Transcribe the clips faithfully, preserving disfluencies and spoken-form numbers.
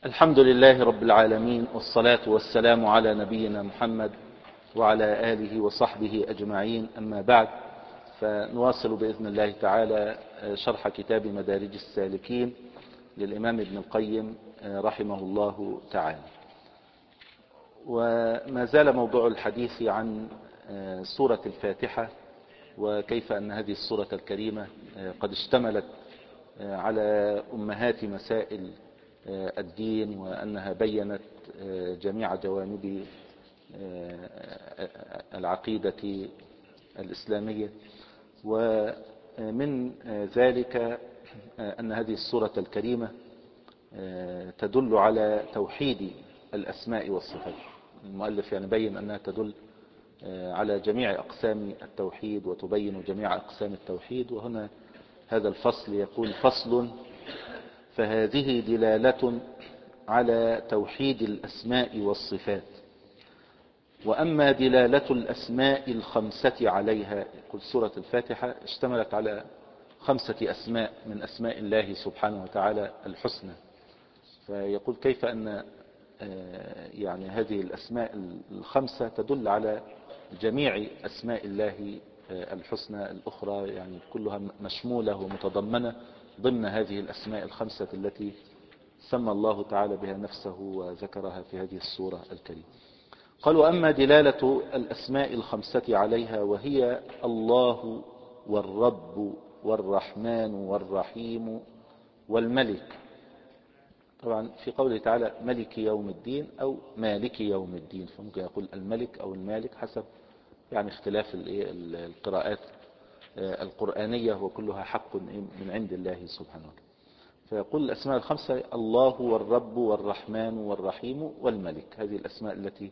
الحمد لله رب العالمين، والصلاة والسلام على نبينا محمد وعلى آله وصحبه أجمعين. أما بعد، فنواصل بإذن الله تعالى شرح كتاب مدارج السالكين للإمام ابن القيم رحمه الله تعالى. وما زال موضوع الحديث عن سورة الفاتحة، وكيف أن هذه السورة الكريمة قد اشتملت على أمهات مسائل الدين، وأنها بيّنت جميع جوانب العقيدة الإسلامية. ومن ذلك أن هذه السورة الكريمة تدل على توحيد الأسماء والصفات. المؤلف يعني بين أنها تدل على جميع أقسام التوحيد وتبين جميع أقسام التوحيد. وهنا هذا الفصل يقول: فصل: فهذه دلالة على توحيد الأسماء والصفات. وأما دلالة الأسماء الخمسة عليها، يقول سورة الفاتحة اشتملت على خمسة أسماء من أسماء الله سبحانه وتعالى الحسنى. فيقول كيف أن يعني هذه الأسماء الخمسة تدل على جميع أسماء الله الحسنى الأخرى، يعني كلها مشمولة ومتضمنة ضمن هذه الأسماء الخمسة التي سمى الله تعالى بها نفسه وذكرها في هذه السورة الكريمة. قال: وأما دلالة الأسماء الخمسة عليها، وهي الله والرب والرحمن والرحيم والملك. طبعا في قوله تعالى ملك يوم الدين أو مالك يوم الدين، فممكن يقول الملك أو المالك حسب يعني اختلاف القراءات القرآنية، وكلها حق من عند الله سبحانه وتعالى. فيقول الأسماء الخمسة: الله والرب والرحمن والرحيم والملك. هذه الأسماء التي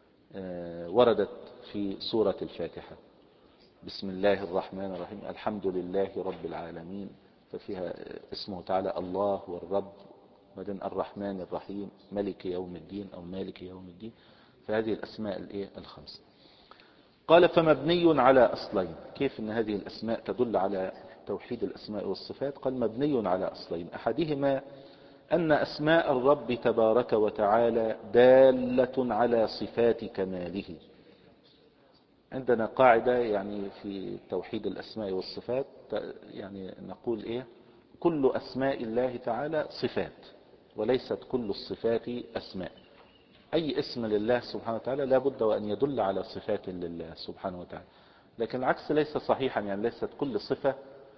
وردت في سورة الفاتحة. بسم الله الرحمن الرحيم، الحمد لله رب العالمين، ففيها اسمه تعالى الله والرب، وبعدين الرحمن الرحيم، ملك يوم الدين أو مالك يوم الدين. فهذه الأسماء الخمسة. قال: فمبني على أصلين. كيف أن هذه الأسماء تدل على توحيد الأسماء والصفات؟ قال: مبني على أصلين. أحدهما أن أسماء الرب تبارك وتعالى دالة على صفات كماله. عندنا قاعدة يعني في توحيد الأسماء والصفات، يعني نقول إيه؟ كل أسماء الله تعالى صفات، وليست كل الصفات أسماء. أي اسم لله سبحانه وتعالى لا بد وأن يدل على صفات لله سبحانه وتعالى، لكن العكس ليس صحيحا. يعني ليست كل صفة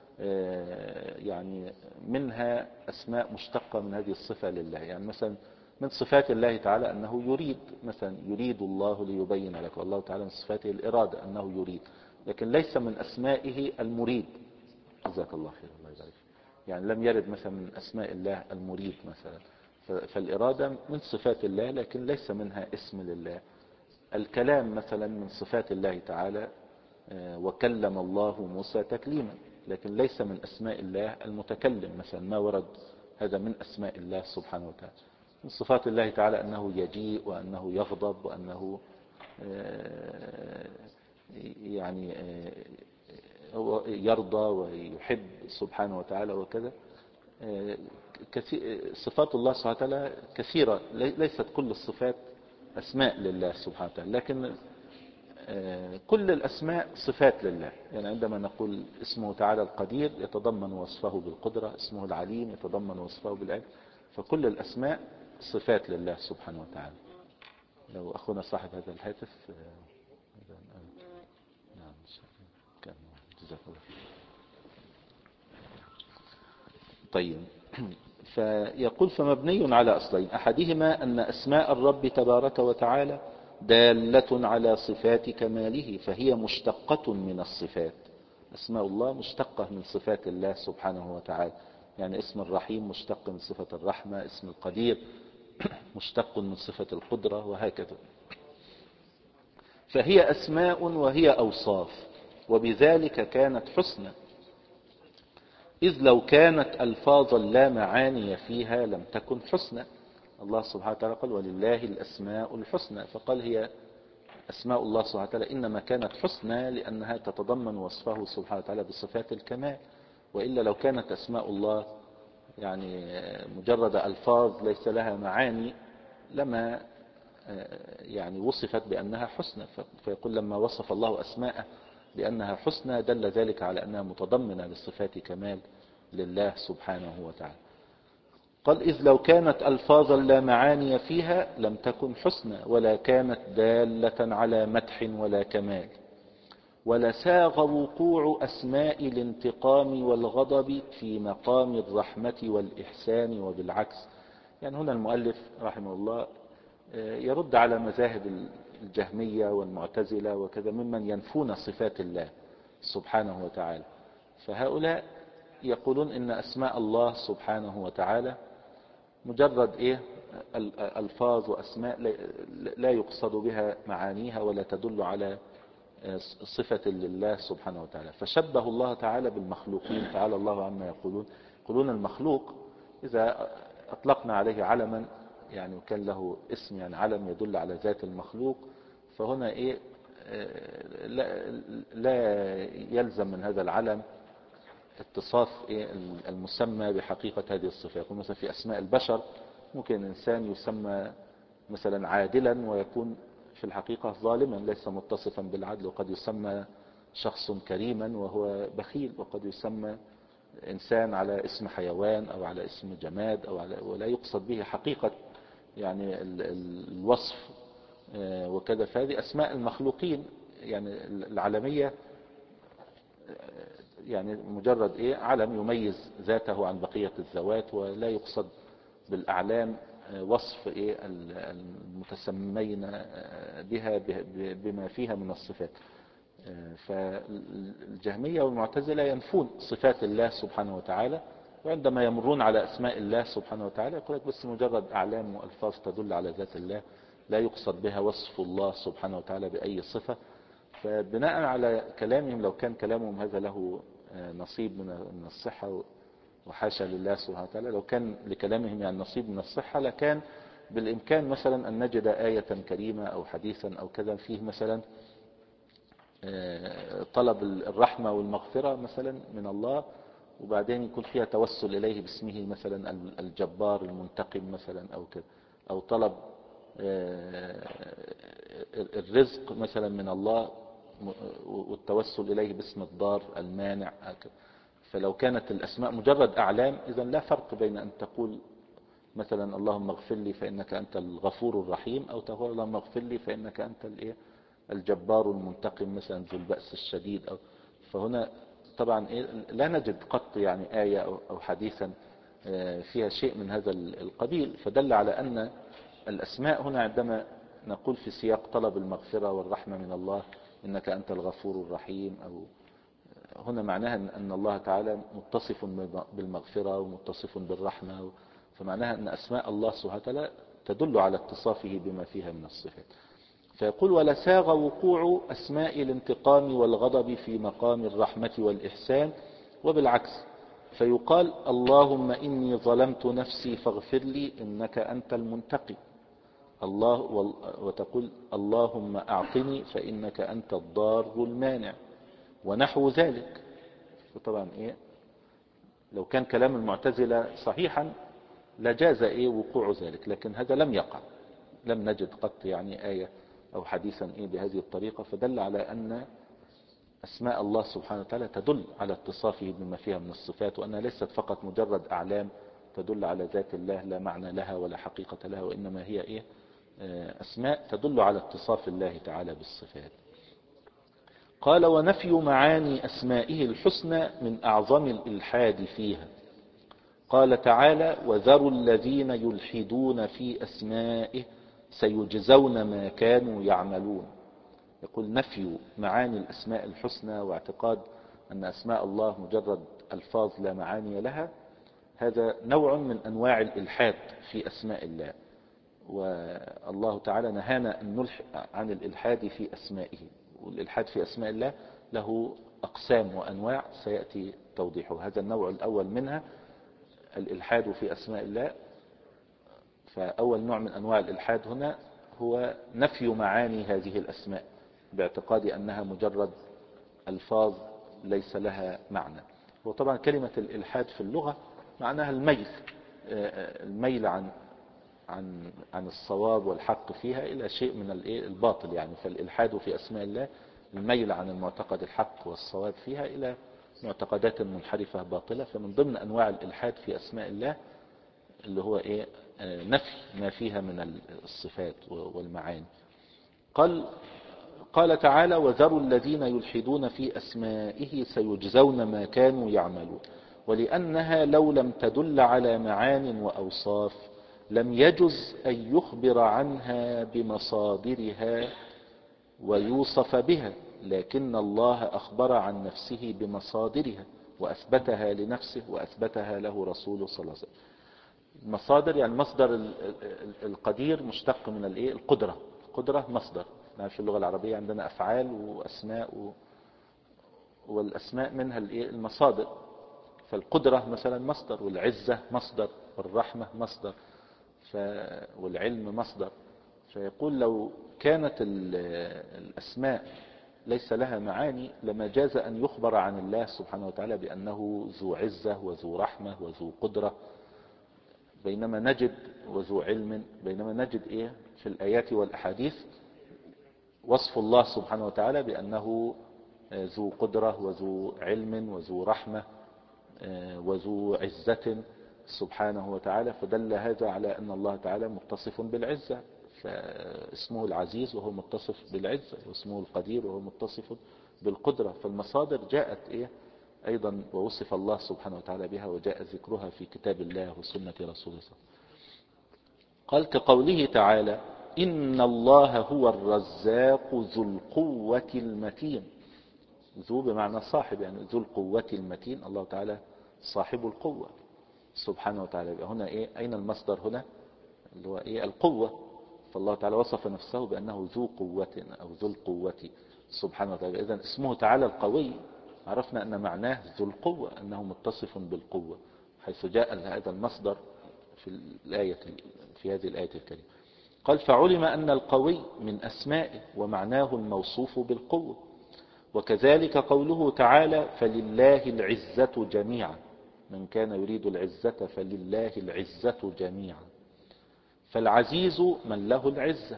يعني منها أسماء مشتقة من هذه الصفة لله. يعني مثلا من صفات الله تعالى أنه يريد، مثلا يريد الله ليبين لك، والله تعالى من صفاته الإرادة أنه يريد، لكن ليس من أسمائه المريد. جزاك الله خير، الله يبارك. يعني لم يرد مثلا من أسماء الله المريد مثلا. فالإرادة من صفات الله لكن ليس منها اسم لله. الكلام مثلا من صفات الله تعالى، وكلم الله موسى تكليما، لكن ليس من أسماء الله المتكلم مثلا، ما ورد هذا من أسماء الله سبحانه وتعالى. من صفات الله تعالى أنه يجيء، وأنه يغضب، وأنه يعني هو يرضى ويحب سبحانه وتعالى وكذا. صفات الله سبحانه وتعالى كثيرة، ليست كل الصفات أسماء لله سبحانه وتعالى، لكن كل الأسماء صفات لله. يعني عندما نقول اسمه تعالى القدير يتضمن وصفه بالقدرة، اسمه العليم يتضمن وصفه بالعلم، فكل الأسماء صفات لله سبحانه وتعالى. لو أخونا صاحب هذا الهاتف، نعم كان جزاك الله. طيب، فيقول: فمبني على أصلين. أحدهما أن أسماء الرب تبارك وتعالى دالة على صفات كماله، فهي مشتقة من الصفات. أسماء الله مشتقة من صفات الله سبحانه وتعالى. يعني اسم الرحيم مشتق من صفة الرحمة، اسم القدير مشتق من صفة القدرة، وهكذا. فهي أسماء وهي أوصاف، وبذلك كانت حسنى، إذ لو كانت ألفاظا لا معاني فيها لم تكن حسنى. الله سبحانه وتعالى قال: ولله الأسماء الحسنى، فقال هي أسماء الله سبحانه وتعالى إنما كانت حسنى لأنها تتضمن وصفه سبحانه وتعالى بصفات الكمال. وإلا لو كانت أسماء الله يعني مجرد ألفاظ ليس لها معاني لما يعني وصفت بأنها حسنى. فيقول لما وصف الله أسماءه بأنها حسنى دل ذلك على أنها متضمنة لصفات كمال لله سبحانه وتعالى. قال إذ لو كانت ألفاظا لا معاني فيها لم تكن حسنى ولا كانت دالة على مدح ولا كمال، ولساغ وقوع أسماء الانتقام والغضب في مقام الرحمة والإحسان وبالعكس. يعني هنا المؤلف رحمه الله يرد على مذاهب الجهمية والمعتزلة وكذا ممن ينفون صفات الله سبحانه وتعالى. فهؤلاء يقولون إن أسماء الله سبحانه وتعالى مجرد إيه ألفاظ وأسماء لا يقصد بها معانيها ولا تدل على صفة لله سبحانه وتعالى. فشبه الله تعالى بالمخلوقين، تعالى الله عما يقولون. يقولون المخلوق إذا أطلقنا عليه علما يعني وكان له اسم يعني علم يدل على ذات المخلوق، فهنا إيه لا, لا يلزم من هذا العلم اتصاف إيه المسمى بحقيقة هذه الصفة. يقول مثلا في أسماء البشر ممكن الإنسان يسمى مثلا عادلا ويكون في الحقيقة ظالما ليس متصفا بالعدل، وقد يسمى شخص كريما وهو بخيل، وقد يسمى إنسان على اسم حيوان أو على اسم جماد أو على ولا يقصد به حقيقة يعني الوصف وكذا. فهذه أسماء المخلوقين يعني العالمية يعني مجرد إيه علم يميز ذاته عن بقية الذوات، ولا يقصد بالأعلام وصف إيه المتسمين بها بما فيها من الصفات. فالجهمية والمعتزلة ينفون صفات الله سبحانه وتعالى، وعندما يمرون على أسماء الله سبحانه وتعالى يقول لك بس مجرد أعلام وألفاظ تدل على ذات الله لا يقصد بها وصف الله سبحانه وتعالى بأي صفة. فبناء على كلامهم لو كان كلامهم هذا له نصيب من الصحة، وحاشا لله سبحانه وتعالى، لو كان لكلامهم يعني نصيب من الصحة لكان بالإمكان مثلا أن نجد آية كريمة أو حديثا أو كذا فيه مثلا طلب الرحمة والمغفرة مثلا من الله، وبعدين يكون فيها توسل إليه باسمه مثلا الجبار المنتقم مثلا أو كذا، أو طلب الرزق مثلا من الله والتوسل إليه باسم الضار المانع. فلو كانت الأسماء مجرد أعلام إذن لا فرق بين أن تقول مثلا اللهم اغفر لي فإنك أنت الغفور الرحيم، أو تقول اللهم اغفر لي فإنك أنت الإيه الجبار المنتقم مثلا ذو البأس الشديد. أو فهنا طبعا إيه لا نجد قط يعني آية أو حديثا فيها شيء من هذا القبيل. فدل على أن الأسماء هنا عندما نقول في سياق طلب المغفرة والرحمة من الله إنك أنت الغفور الرحيم، أو هنا معناها أن الله تعالى متصف بالمغفرة ومتصف بالرحمة، فمعناها أن أسماء الله سبحانه وتعالى تدل على اتصافه بما فيها من الصفات. فيقول ولساغ وقوع أسماء الانتقام والغضب في مقام الرحمة والإحسان وبالعكس، فيقال اللهم إني ظلمت نفسي فاغفر لي إنك أنت المنتقم الله، وتقول اللهم أعطني فإنك أنت الضار المانع ونحو ذلك. طبعا إيه لو كان كلام المعتزلة صحيحا لجاز إيه وقوع ذلك، لكن هذا لم يقع، لم نجد قط يعني آية أو حديثا إيه بهذه الطريقة. فدل على أن أسماء الله سبحانه وتعالى تدل على اتصافه بما فيها من الصفات، وأنها ليست فقط مجرد أعلام تدل على ذات الله لا معنى لها ولا حقيقة لها، وإنما هي إيه أسماء تدل على اتصاف الله تعالى بالصفات. قال ونفي معاني أسمائه الحسنى من أعظم الإلحاد فيها. قال تعالى وذروا الذين يلحدون في أسمائه سيجزون ما كانوا يعملون. يقول نفي معاني الأسماء الحسنى واعتقاد أن أسماء الله مجرد ألفاظ لا معاني لها، هذا نوع من أنواع الإلحاد في أسماء الله، والله تعالى نهانا أن نلحد عن الإلحاد في أسمائه. والإلحاد في أسماء الله له أقسام وأنواع سيأتي توضيحه. هذا النوع الأول منها الإلحاد في أسماء الله. فأول نوع من أنواع الإلحاد هنا هو نفي معاني هذه الأسماء باعتقاد أنها مجرد ألفاظ ليس لها معنى. وطبعا كلمة الإلحاد في اللغة معناها الميل، الميل عن عن عن الصواب والحق فيها إلى شيء من الباطل يعني. فالإلحاد في أسماء الله الميل عن المعتقد الحق والصواب فيها إلى معتقدات منحرفة باطلة. فمن ضمن أنواع الإلحاد في أسماء الله اللي هو إيه نفي ما فيها من الصفات والمعاني. قال قال تعالى وذروا الذين يلحدون في أسمائه سيجزون ما كانوا يعملون. ولأنها لو لم تدل على معان وأوصاف لم يجز أن يخبر عنها بمصادرها ويوصف بها، لكن الله أخبر عن نفسه بمصادرها وأثبتها لنفسه وأثبتها له رسوله صلى الله عليه وسلم. المصادر يعني مصدر القدير مشتق من الايه القدرة. القدرة مصدر في اللغة العربية عندنا أفعال وأسماء، والأسماء منها الايه المصادر. فالقدرة مثلا مصدر، والعزة مصدر، والرحمة مصدر، والعلم مصدر. فيقول لو كانت الأسماء ليس لها معاني لما جاز أن يخبر عن الله سبحانه وتعالى بأنه ذو عزة وذو رحمة وذو قدرة، بينما نجد وذو علم، بينما نجد إيه في الآيات والأحاديث وصف الله سبحانه وتعالى بأنه ذو قدرة وذو علم وذو رحمة وذو عزة سبحانه وتعالى. فدل هذا على أن الله تعالى متصف بالعزة، فاسمه العزيز وهو متصف بالعزة، واسمه القدير وهو متصف بالقدرة. فالمصادر جاءت إيه أيضا ووصف الله سبحانه وتعالى بها، وجاء ذكرها في كتاب الله وسنة رسوله صلى الله عليه وسلم. قال كقوله تعالى إن الله هو الرزاق ذو القوة المتين. ذو بمعنى صاحب، يعني ذو القوة المتين، الله تعالى صاحب القوة سبحانه وتعالى. هنا إيه أين المصدر هنا اللي هو إيه القوة. فالله تعالى وصف نفسه بأنه ذو قوة أو ذو القوة سبحانه وتعالى. إذن اسمه تعالى القوي عرفنا أن معناه ذو القوة، أنه متصف بالقوة، حيث جاء هذا المصدر في الآية في هذه الآية الكريمة. قال فعلم أن القوي من أسمائه ومعناه الموصوف بالقوة. وكذلك قوله تعالى فلله العزة جميعا، من كان يريد العزة فلله العزة جميعا. فالعزيز من له العزة،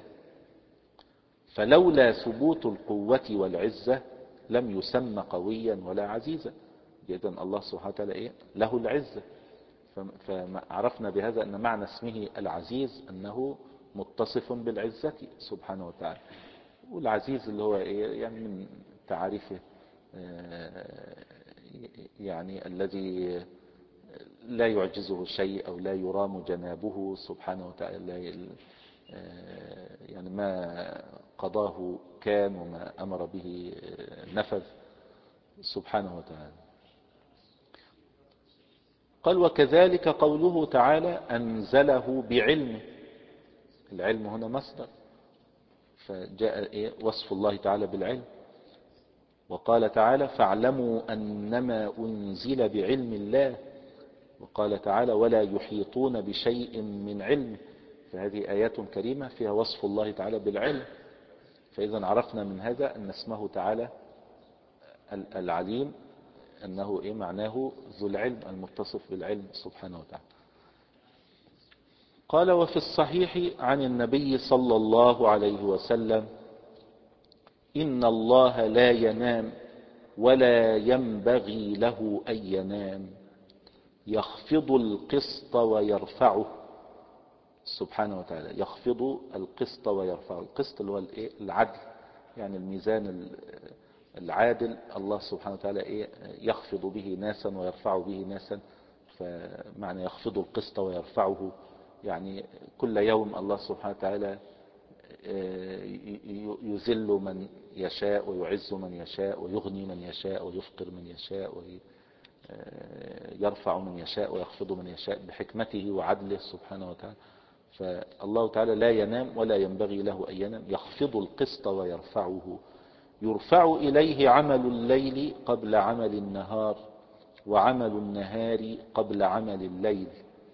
فلولا ثبوت القوة والعزة لم يسمى قويا ولا عزيزا. إذن الله سبحانه وتعالى إيه له العزة. فعرفنا بهذا أن معنى اسمه العزيز أنه متصف بالعزة سبحانه وتعالى. والعزيز اللي هو إيه يعني من تعريفه يعني الذي لا يعجزه شيء أو لا يرام جنابه سبحانه وتعالى، يعني ما قضاه كان وما أمر به نفذ سبحانه وتعالى. قال وكذلك قوله تعالى أنزله بعلمه. العلم هنا مصدر، فجاء وصف الله تعالى بالعلم. وقال تعالى فاعلموا أنما أنزل بعلم الله. وقال تعالى ولا يحيطون بشيء من علمه. فهذه آيات كريمة فيها وصف الله تعالى بالعلم. فإذا عرفنا من هذا أن اسمه تعالى العليم أنه إيه معناه ذو العلم المتصف بالعلم سبحانه وتعالى. قال وفي الصحيح عن النبي صلى الله عليه وسلم إن الله لا ينام ولا ينبغي له أن ينام، يخفض القسط ويرفعه سبحانه وتعالى. يخفض القسط ويرفعه. القسط اللي هو العدل، يعني الميزان العادل. الله سبحانه وتعالى إيه يخفض به ناسا ويرفع به ناسا. فمعنى يخفض القسط ويرفعه يعني كل يوم الله سبحانه وتعالى يذل من يشاء ويعز من يشاء ويغني من يشاء ويفقر من يشاء ويرفع من يشاء ويخفض من يشاء بحكمته وعدله سبحانه وتعالى. فالله تعالى لا ينام ولا ينبغي له أن ينام، يخفض القسط ويرفعه. يرفع إليه عمل الليل قبل عمل النهار، وعمل النهار قبل عمل الليل.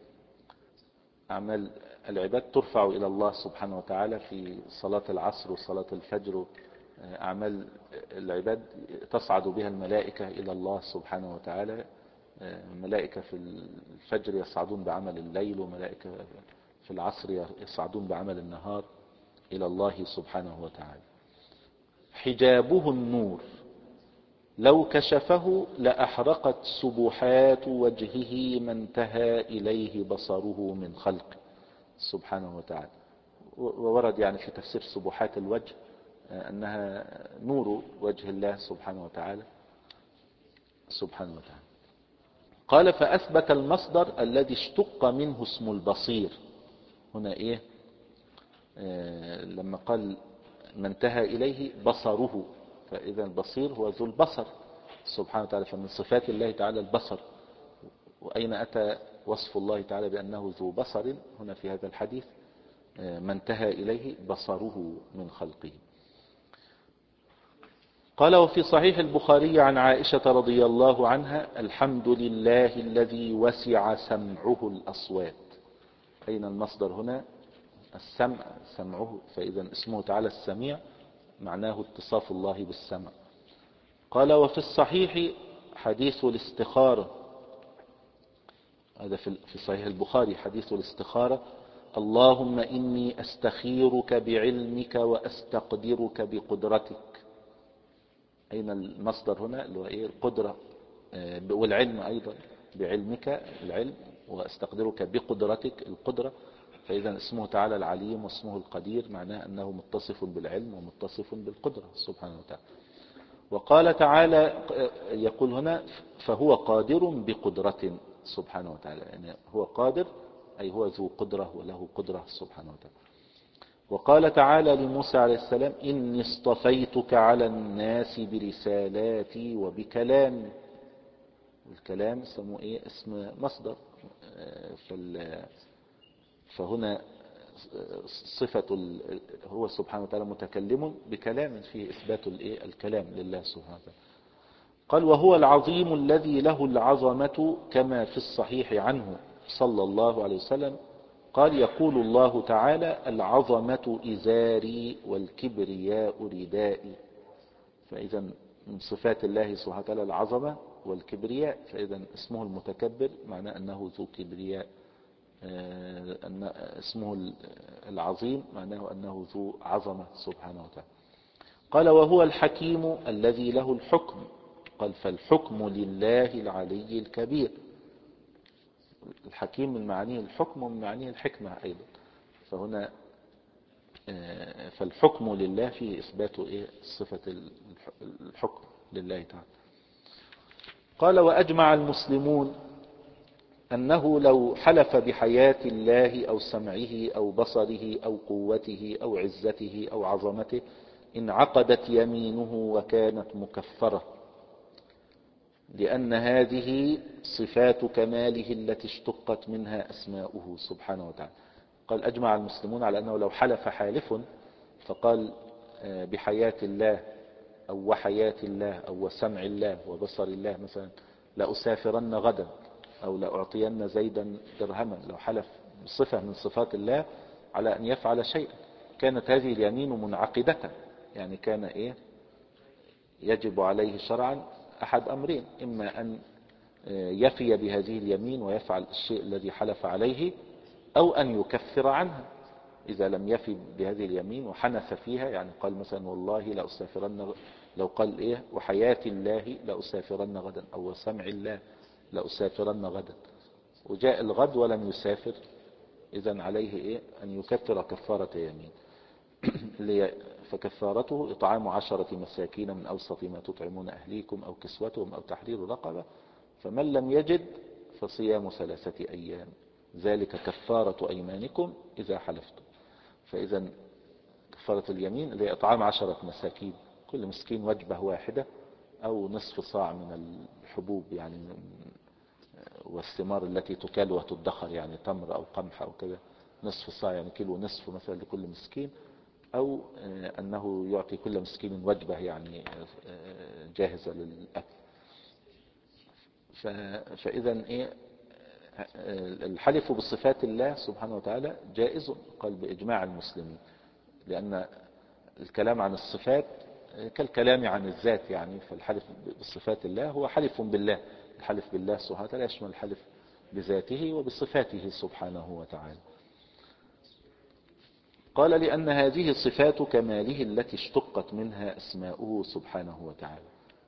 أعمال العباد ترفع إلى الله سبحانه وتعالى في صلاة العصر وصلاة الفجر. أعمال العباد تصعد بها الملائكة إلى الله سبحانه وتعالى ملائكة في الفجر يصعدون بعمل الليل، وملائكة في العصر يصعدون بعمل النهار إلى الله سبحانه وتعالى. حجابه النور، لو كشفه لأحرقت سبحات وجهه ما انتهى إليه بصره من خلقه سبحانه وتعالى. وورد يعني في تفسير سبحات الوجه أنها نور وجه الله سبحانه وتعالى سبحانه وتعالى. قال فأثبت المصدر الذي اشتق منه اسم البصير. هنا إيه؟ آه لما قال ما انتهى إليه بصره، فإذا البصير هو ذو البصر سبحانه وتعالى، فمن صفات الله تعالى البصر. وأين أتى وصف الله تعالى بأنه ذو بصر؟ هنا في هذا الحديث آه ما انتهى إليه بصره من خلقه. قال وفي صحيح البخاري عن عائشة رضي الله عنها الحمد لله الذي وسع سمعه الأصوات. أين المصدر هنا؟ السمع، سمعه، فإذا اسمه تعالى السميع معناه اتصاف الله بالسمع. قال وفي الصحيح حديث الاستخارة، هذا في صحيح البخاري حديث الاستخارة: اللهم إني أستخيرك بعلمك وأستقدرك بقدرتك. أين المصدر هنا؟ اللي هو إيه؟ القدرة والعلم أيضا، بعلمك العلم وأستقدرك بقدرتك القدرة. فإذا اسمه تعالى العليم واسمه القدير معناه أنه متصف بالعلم ومتصف بالقدرة سبحانه وتعالى. وقال تعالى يقول هنا فهو قادر بقدرة سبحانه وتعالى، يعني هو قادر أي هو ذو قدرة وله قدرة سبحانه وتعالى. وقال تعالى لموسى عليه السلام إني اصطفيتك على الناس برسالاتي وبكلامي. الكلام اسمه إيه؟ اسم مصدر، فهنا صفة هو سبحانه وتعالى متكلم بكلام فيه إثبات الكلام لله سبحانه وتعالى. قال وهو العظيم الذي له العظمة كما في الصحيح عنه صلى الله عليه وسلم قال يقول الله تعالى العظمة إزاري والكبرياء ردائي. فإذا من صفات الله سبحانه وتعالى العظمة والكبرياء، فإذا اسمه المتكبر معناه أنه ذو كبرياء، أن اسمه العظيم معناه أنه ذو عظمة سبحانه وتعالى. قال وهو الحكيم الذي له الحكم، قال فالحكم لله العلي الكبير. الحكيم من معانيه الحكم ومن معانيه الحكمة أيضا، فهنا فالحكم لله فيه إثبات إيه؟ صفة الحكم لله تعالى. قال وأجمع المسلمون أنه لو حلف بحياة الله أو سمعه أو بصره أو قوته أو عزته أو عظمته انعقدت يمينه وكانت مكفرة، لأن هذه صفات كماله التي اشتقت منها أسماؤه سبحانه وتعالى. قال أجمع المسلمون على أنه لو حلف حالف فقال بحياة الله أو وحياة الله أو وسمع الله وبصر الله مثلا لأسافرن غدا أو لأعطين زيدا درهما، لو حلف بصفة من صفات الله على أن يفعل شيئا كانت هذه اليمين منعقدة، يعني كان إيه يجب عليه شرعا أحد أمرين: إما أن يفي بهذه اليمين ويفعل الشيء الذي حلف عليه، أو أن يكفر عنها إذا لم يفي بهذه اليمين وحنث فيها، يعني قال مثلا والله لأسافرن، لو قال إيه وحياة الله لأسافرن غدا أو وسمع الله لأسافرن غدا وجاء الغد ولم يسافر، إذن عليه إيه أن يكفر كفارة يمين. فكفارته إطعام عشرة مساكين من أوسط ما تطعمون أهليكم أو كسوتهم أو تحرير رقبة، فمن لم يجد فصيام ثلاثة أيام ذلك كفارة أيمانكم إذا حلفتم. فإذا كفارة اليمين اللي إطعام عشرة مساكين، كل مسكين وجبة واحدة أو نصف صاع من الحبوب يعني والثمار التي تكال وتدخر، يعني تمر أو قمح أو كذا، نصف صاع يعني كيلو نصف مثلا لكل مسكين، أو أنه يعطي كل مسكين وجبة يعني جاهزة للأكل. فإذا إيه الحلف بصفات الله سبحانه وتعالى جائز، قال بإجماع المسلمين، لأن الكلام عن الصفات كالكلام عن الذات، يعني فالحلف بصفات الله هو حلف بالله، الحلف بالله سبحانه وتعالى يشمل الحلف بذاته وبصفاته سبحانه وتعالى. قال لأن هذه صفات كماله التي اشتقت منها أسماؤه سبحانه وتعالى.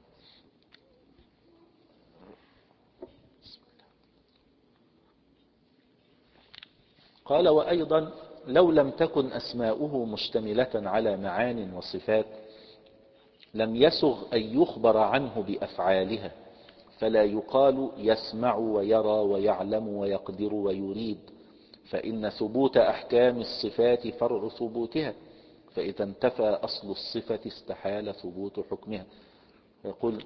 قال وأيضا لو لم تكن أسماؤه مشتملة على معان وصفات لم يسغ أن يخبر عنه بأفعالها، فلا يقال يسمع ويرى ويعلم ويقدر ويريد، فإن ثبوت أحكام الصفات فرع ثبوتها، فإذا انتفى أصل الصفة استحال ثبوت حكمها. يقول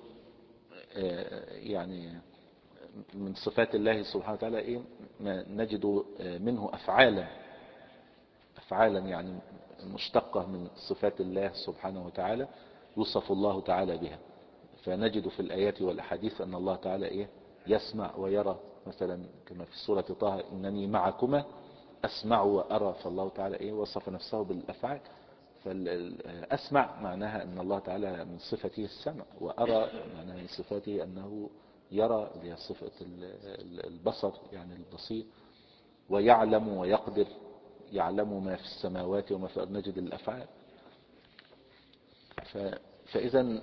يعني من صفات الله سبحانه وتعالى إيه؟ ما نجد منه أفعالا أفعالا يعني مشتقة من صفات الله سبحانه وتعالى يوصف الله تعالى بها. فنجد في الآيات والأحاديث أن الله تعالى إيه؟ يسمع ويرى، مثلا كما في سورة طه إنني معكما أسمع وأرى. فالله تعالى إيه؟ وصف نفسه بالأفعال. فأسمع معناها أن الله تعالى من صفته السمع، وأرى معناها من صفته أنه يرى، هي صفة البصر يعني البصير، ويعلم ويقدر، يعلم ما في السماوات وما في الأرض، نجد الأفعال. فإذا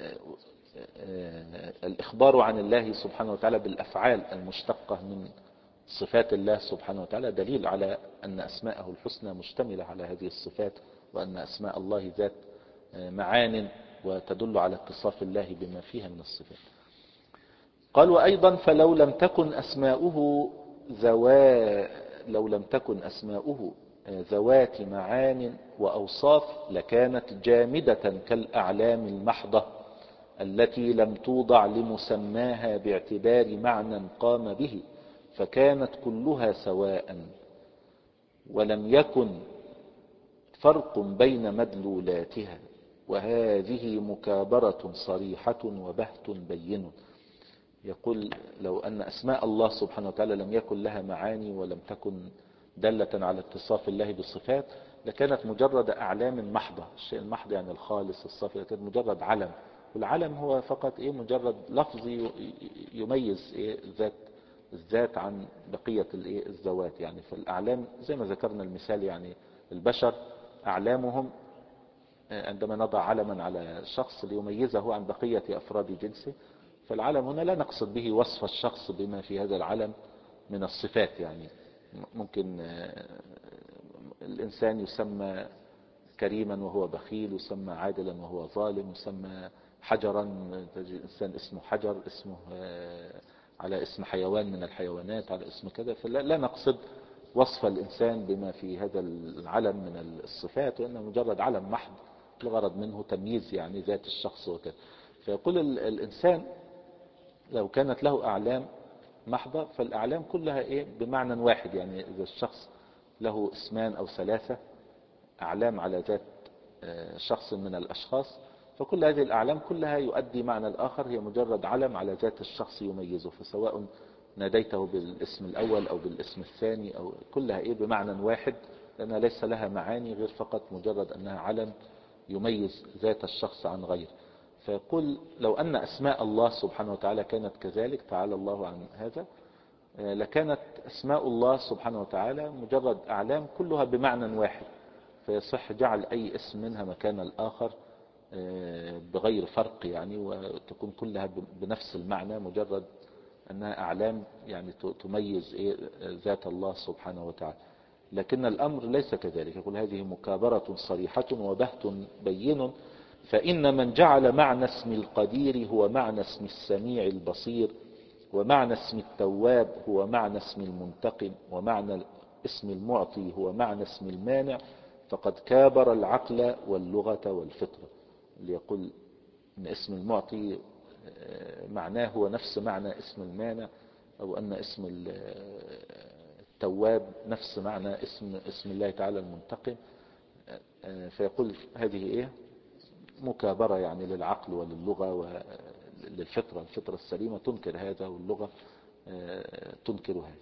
الإخبار عن الله سبحانه وتعالى بالأفعال المشتقة من صفات الله سبحانه وتعالى دليل على أن أسماءه الحسنى مشتملة على هذه الصفات، وأن أسماء الله ذات معان وتدل على اتصاف الله بما فيها من الصفات. قال وأيضا فلو لم تكن أسماؤه ذوات لو لم تكن أسماؤه ذوات معان وأوصاف لكانت جامدة كالأعلام المحضة التي لم توضع لمسماها باعتبار معنى قام به، فكانت كلها سواء، ولم يكن فرق بين مدلولاتها، وهذه مكابرة صريحة وبهت بين. يقول لو أن أسماء الله سبحانه وتعالى لم يكن لها معاني ولم تكن دالة على اتصاف الله بصفات لكانت مجرد أعلام محضة. الشيء المحض يعني الخالص الصافي، لكن مجرد علم، والعلم هو فقط إيه؟ مجرد لفظ يميز إيه؟ ذات الذات عن بقية الإيه؟ الذوات يعني. فالأعلام زي ما ذكرنا المثال، يعني البشر أعلامهم عندما نضع علما على شخص ليميزه عن بقية أفراد جنسه، فالعلم هنا لا نقصد به وصف الشخص بما في هذا العلم من الصفات. يعني ممكن الإنسان يسمى كريما وهو بخيل، يسمى عادلا وهو ظالم، يسمى حجرا، الإنسان اسمه حجر، اسمه على اسم حيوان من الحيوانات، على اسم كذا. فلا نقصد وصف الإنسان بما في هذا العلم من الصفات، وإنه مجرد علم محض لغرض منه تمييز يعني ذات الشخص وكذا. فيقول الإنسان لو كانت له أعلام محضة فالأعلام كلها إيه؟ بمعنى واحد. يعني إذا الشخص له اسمان أو ثلاثة أعلام على ذات شخص من الأشخاص، فكل هذه الأعلام كلها يؤدي معنى الآخر، هي مجرد علم على ذات الشخص يميزه. فسواء ناديته بالاسم الأول أو بالاسم الثاني أو كلها إيه؟ بمعنى واحد، لأنها ليس لها معاني غير فقط مجرد أنها علم يميز ذات الشخص عن غيره. فيقول لو أن أسماء الله سبحانه وتعالى كانت كذلك، تعالى الله عن هذا، لكانت أسماء الله سبحانه وتعالى مجرد أعلام كلها بمعنى واحد، فيصح جعل أي اسم منها مكان الآخر بغير فرق يعني، وتكون كلها بنفس المعنى مجرد أنها أعلام يعني تميز ذات الله سبحانه وتعالى. لكن الأمر ليس كذلك. يقول هذه مكابرة صريحة وبهت بين، فإن من جعل معنى اسم القدير هو معنى اسم السميع البصير، ومعنى اسم التواب هو معنى اسم المنتقم، ومعنى اسم المعطي هو معنى اسم المانع، فقد كابر العقل واللغة والفطرة. اللي يقول ان اسم المعطي معناه هو نفس معنى اسم المانع، او ان اسم التواب نفس معنى اسم اسم الله تعالى المنتقم. فيقول هذه ايه؟ مكابرة يعني للعقل وللغة وللفطرة. الفطرة السليمة تنكر هذا، واللغة تنكر هذا.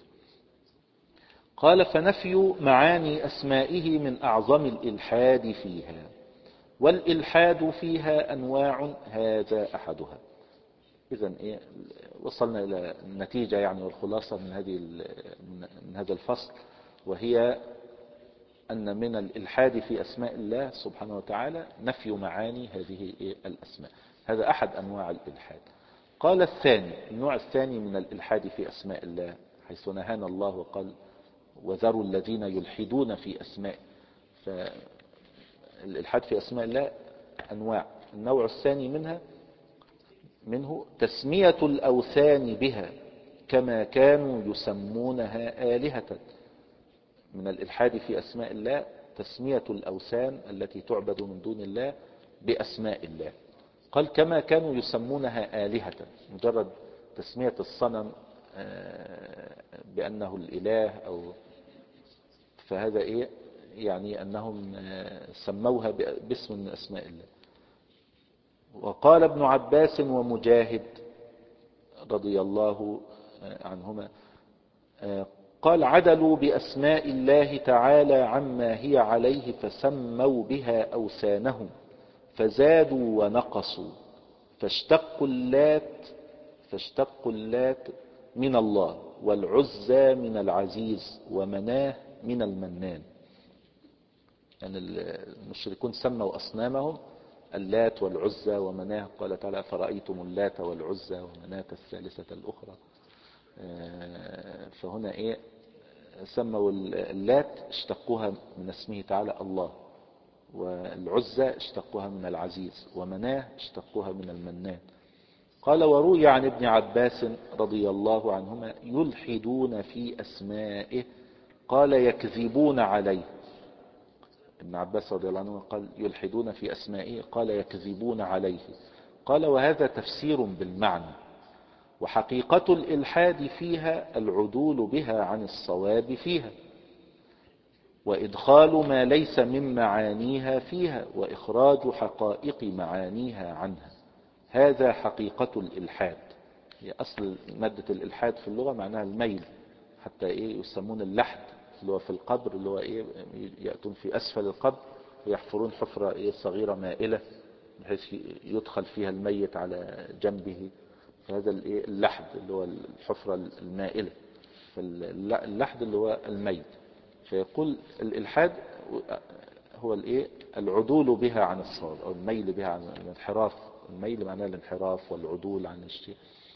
قال فنفي معاني أسمائه من أعظم الإلحاد فيها، والإلحاد فيها أنواع، هذا أحدها. إذن إيه؟ وصلنا إلى النتيجة يعني والخلاصة من هذه من هذا الفصل، وهي أن من الإلحاد في أسماء الله سبحانه وتعالى نفي معاني هذه الأسماء. هذا أحد أنواع الإلحاد. قال الثاني، النوع الثاني من الإلحاد في أسماء الله، حيث نهانا الله وقال وذروا الذين يلحدون في أسماء. فالإلحاد في أسماء الله أنواع. النوع الثاني منها منه تسمية الأوثان بها كما كانوا يسمونها آلهة. من الإلحاد في أسماء الله تسمية الأوثان التي تعبد من دون الله بأسماء الله. قال كما كانوا يسمونها آلهة، مجرد تسمية الصنم بأنه الإله، أو فهذا إيه يعني أنهم سموها باسم من أسماء الله. وقال ابن عباس ومجاهد رضي الله عنهما قال عدلوا بأسماء الله تعالى عما هي عليه فسموا بها أوثانهم فزادوا ونقصوا، فاشتقوا اللات فاشتقوا اللات من الله، والعزى من العزيز، ومناه من المنان. يعني المشركون سموا أصنامهم اللات والعزى ومناه. قال تعالى فرأيتم اللات والعزى ومناة الثالثة الأخرى. فهنا إيه سموا اللات اشتقوها من اسمه تعالى الله، والعزى اشتقوها من العزيز، ومناه اشتقوها من المنان. قال وروي عن ابن عباس رضي الله عنهما يلحدون في أسمائه قال يكذبون عليه. ابن عباس رضي الله عنه قال يلحدون في أسمائه قال يكذبون عليه. قال وهذا تفسير بالمعنى، وحقيقة الإلحاد فيها العدول بها عن الصواب فيها، وإدخال ما ليس من معانيها فيها، وإخراج حقائق معانيها عنها. هذا حقيقة الإلحاد. هي أصل مادة الإلحاد في اللغة معناها الميل، حتى إيه يسمون اللحد اللي هو في القبر، اللي هو إيه يأتون في أسفل القبر ويحفرون حفرة إيه صغيرة مائلة بحيث يدخل فيها الميت على جنبه. فهذا الإيه اللحد اللي هو الحفرة المائلة، فاللحد اللي هو الميت. فيقول الإلحاد هو الإيه العدول بها عن الصواب، أو الميل بها عن الانحراف. الميل معناه الانحراف والعدول عن الشيء،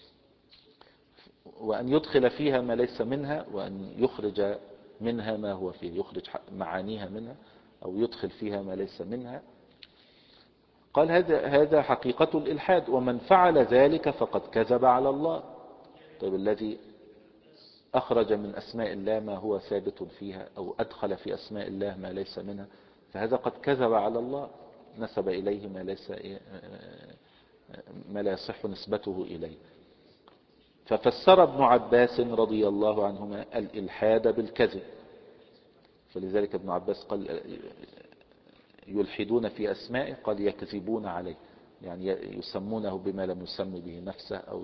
وأن يدخل فيها ما ليس منها، وأن يخرج منها ما هو فيه، يخرج معانيها منها أو يدخل فيها ما ليس منها. قال هذا هذا حقيقة الإلحاد، ومن فعل ذلك فقد كذب على الله. طيب الذي أخرج من أسماء الله ما هو ثابت فيها، أو أدخل في أسماء الله ما ليس منها، فهذا قد كذب على الله، نسب إليه ما ليس ما لا يصح نسبته إليه. ففسر ابن عباس رضي الله عنهما الإلحاد بالكذب. فلذلك ابن عباس قال يلحدون في أسمائه قال يكذبون عليه، يعني يسمونه بما لم يسمي به نفسه، أو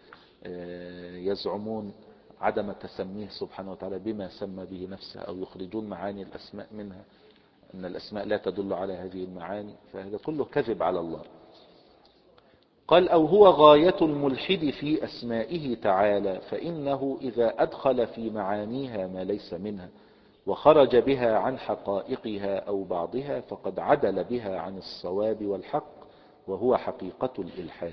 يزعمون عدم تسميه سبحانه وتعالى بما سمى به نفسه، أو يخرجون معاني الأسماء منها أن الأسماء لا تدل على هذه المعاني. فهذا كله كذب على الله. قال أو هو غاية الملحد في أسمائه تعالى، فإنه إذا أدخل في معانيها ما ليس منها وخرج بها عن حقائقها أو بعضها فقد عدل بها عن الصواب والحق، وهو حقيقة الإلحاد.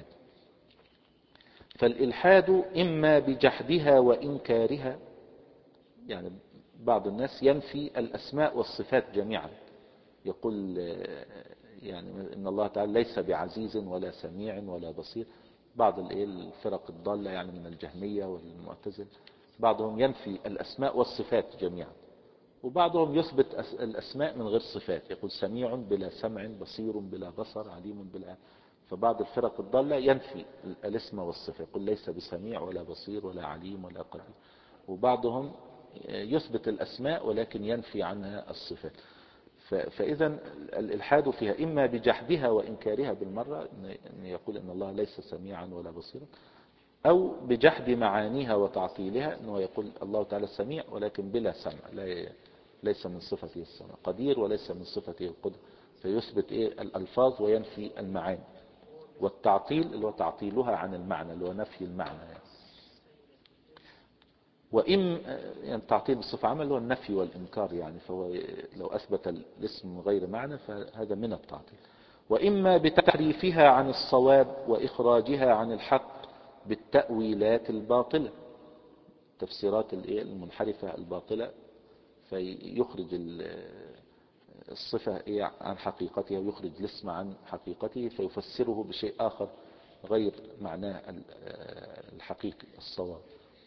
فالإلحاد إما بجحدها وإنكارها، يعني بعض الناس ينفي الأسماء والصفات جميعا، يقول يعني إن الله تعالى ليس بعزيز ولا سميع ولا بصير. بعض الفرق الضالة يعني من الجهمية والمعتزلة بعضهم ينفي الأسماء والصفات جميعا، وبعضهم يثبت الأسماء من غير صفات، يقول سميع بلا سمع، بصير بلا بصر، عليم بلا. فبعض الفرق الضالة ينفي الاسم والصفة، يقول ليس بسميع ولا بصير ولا عليم ولا قدير. وبعضهم يثبت الأسماء ولكن ينفي عنها الصفات. فإذا الإلحاد فيها إما بجحدها وإنكارها بالمرة، أن يقول إن الله ليس سميعا ولا بصيرا، أو بجحد معانيها وتعطيلها، أنه يقول الله تعالى سميع ولكن بلا سمع، لا ليس من صفته السمع، قدير وليس من صفته القدر، فيثبت إيه الألفاظ وينفي المعاني. والتعطيل اللي هو تعطيلها عن المعنى، اللي هو نفي المعنى يعني. وإن يعني التعطيل بصفة عامة هو النفي والإنكار يعني، فهو لو أثبت الاسم غير معنى فهذا من التعطيل. وإما بتحريفها عن الصواب وإخراجها عن الحق بالتأويلات الباطلة، تفسيرات المنحرفة الباطلة، فيخرج الصفة عن حقيقتها ويخرج الاسم عن حقيقته فيفسره بشيء آخر غير معناه الحقيقي الصواب.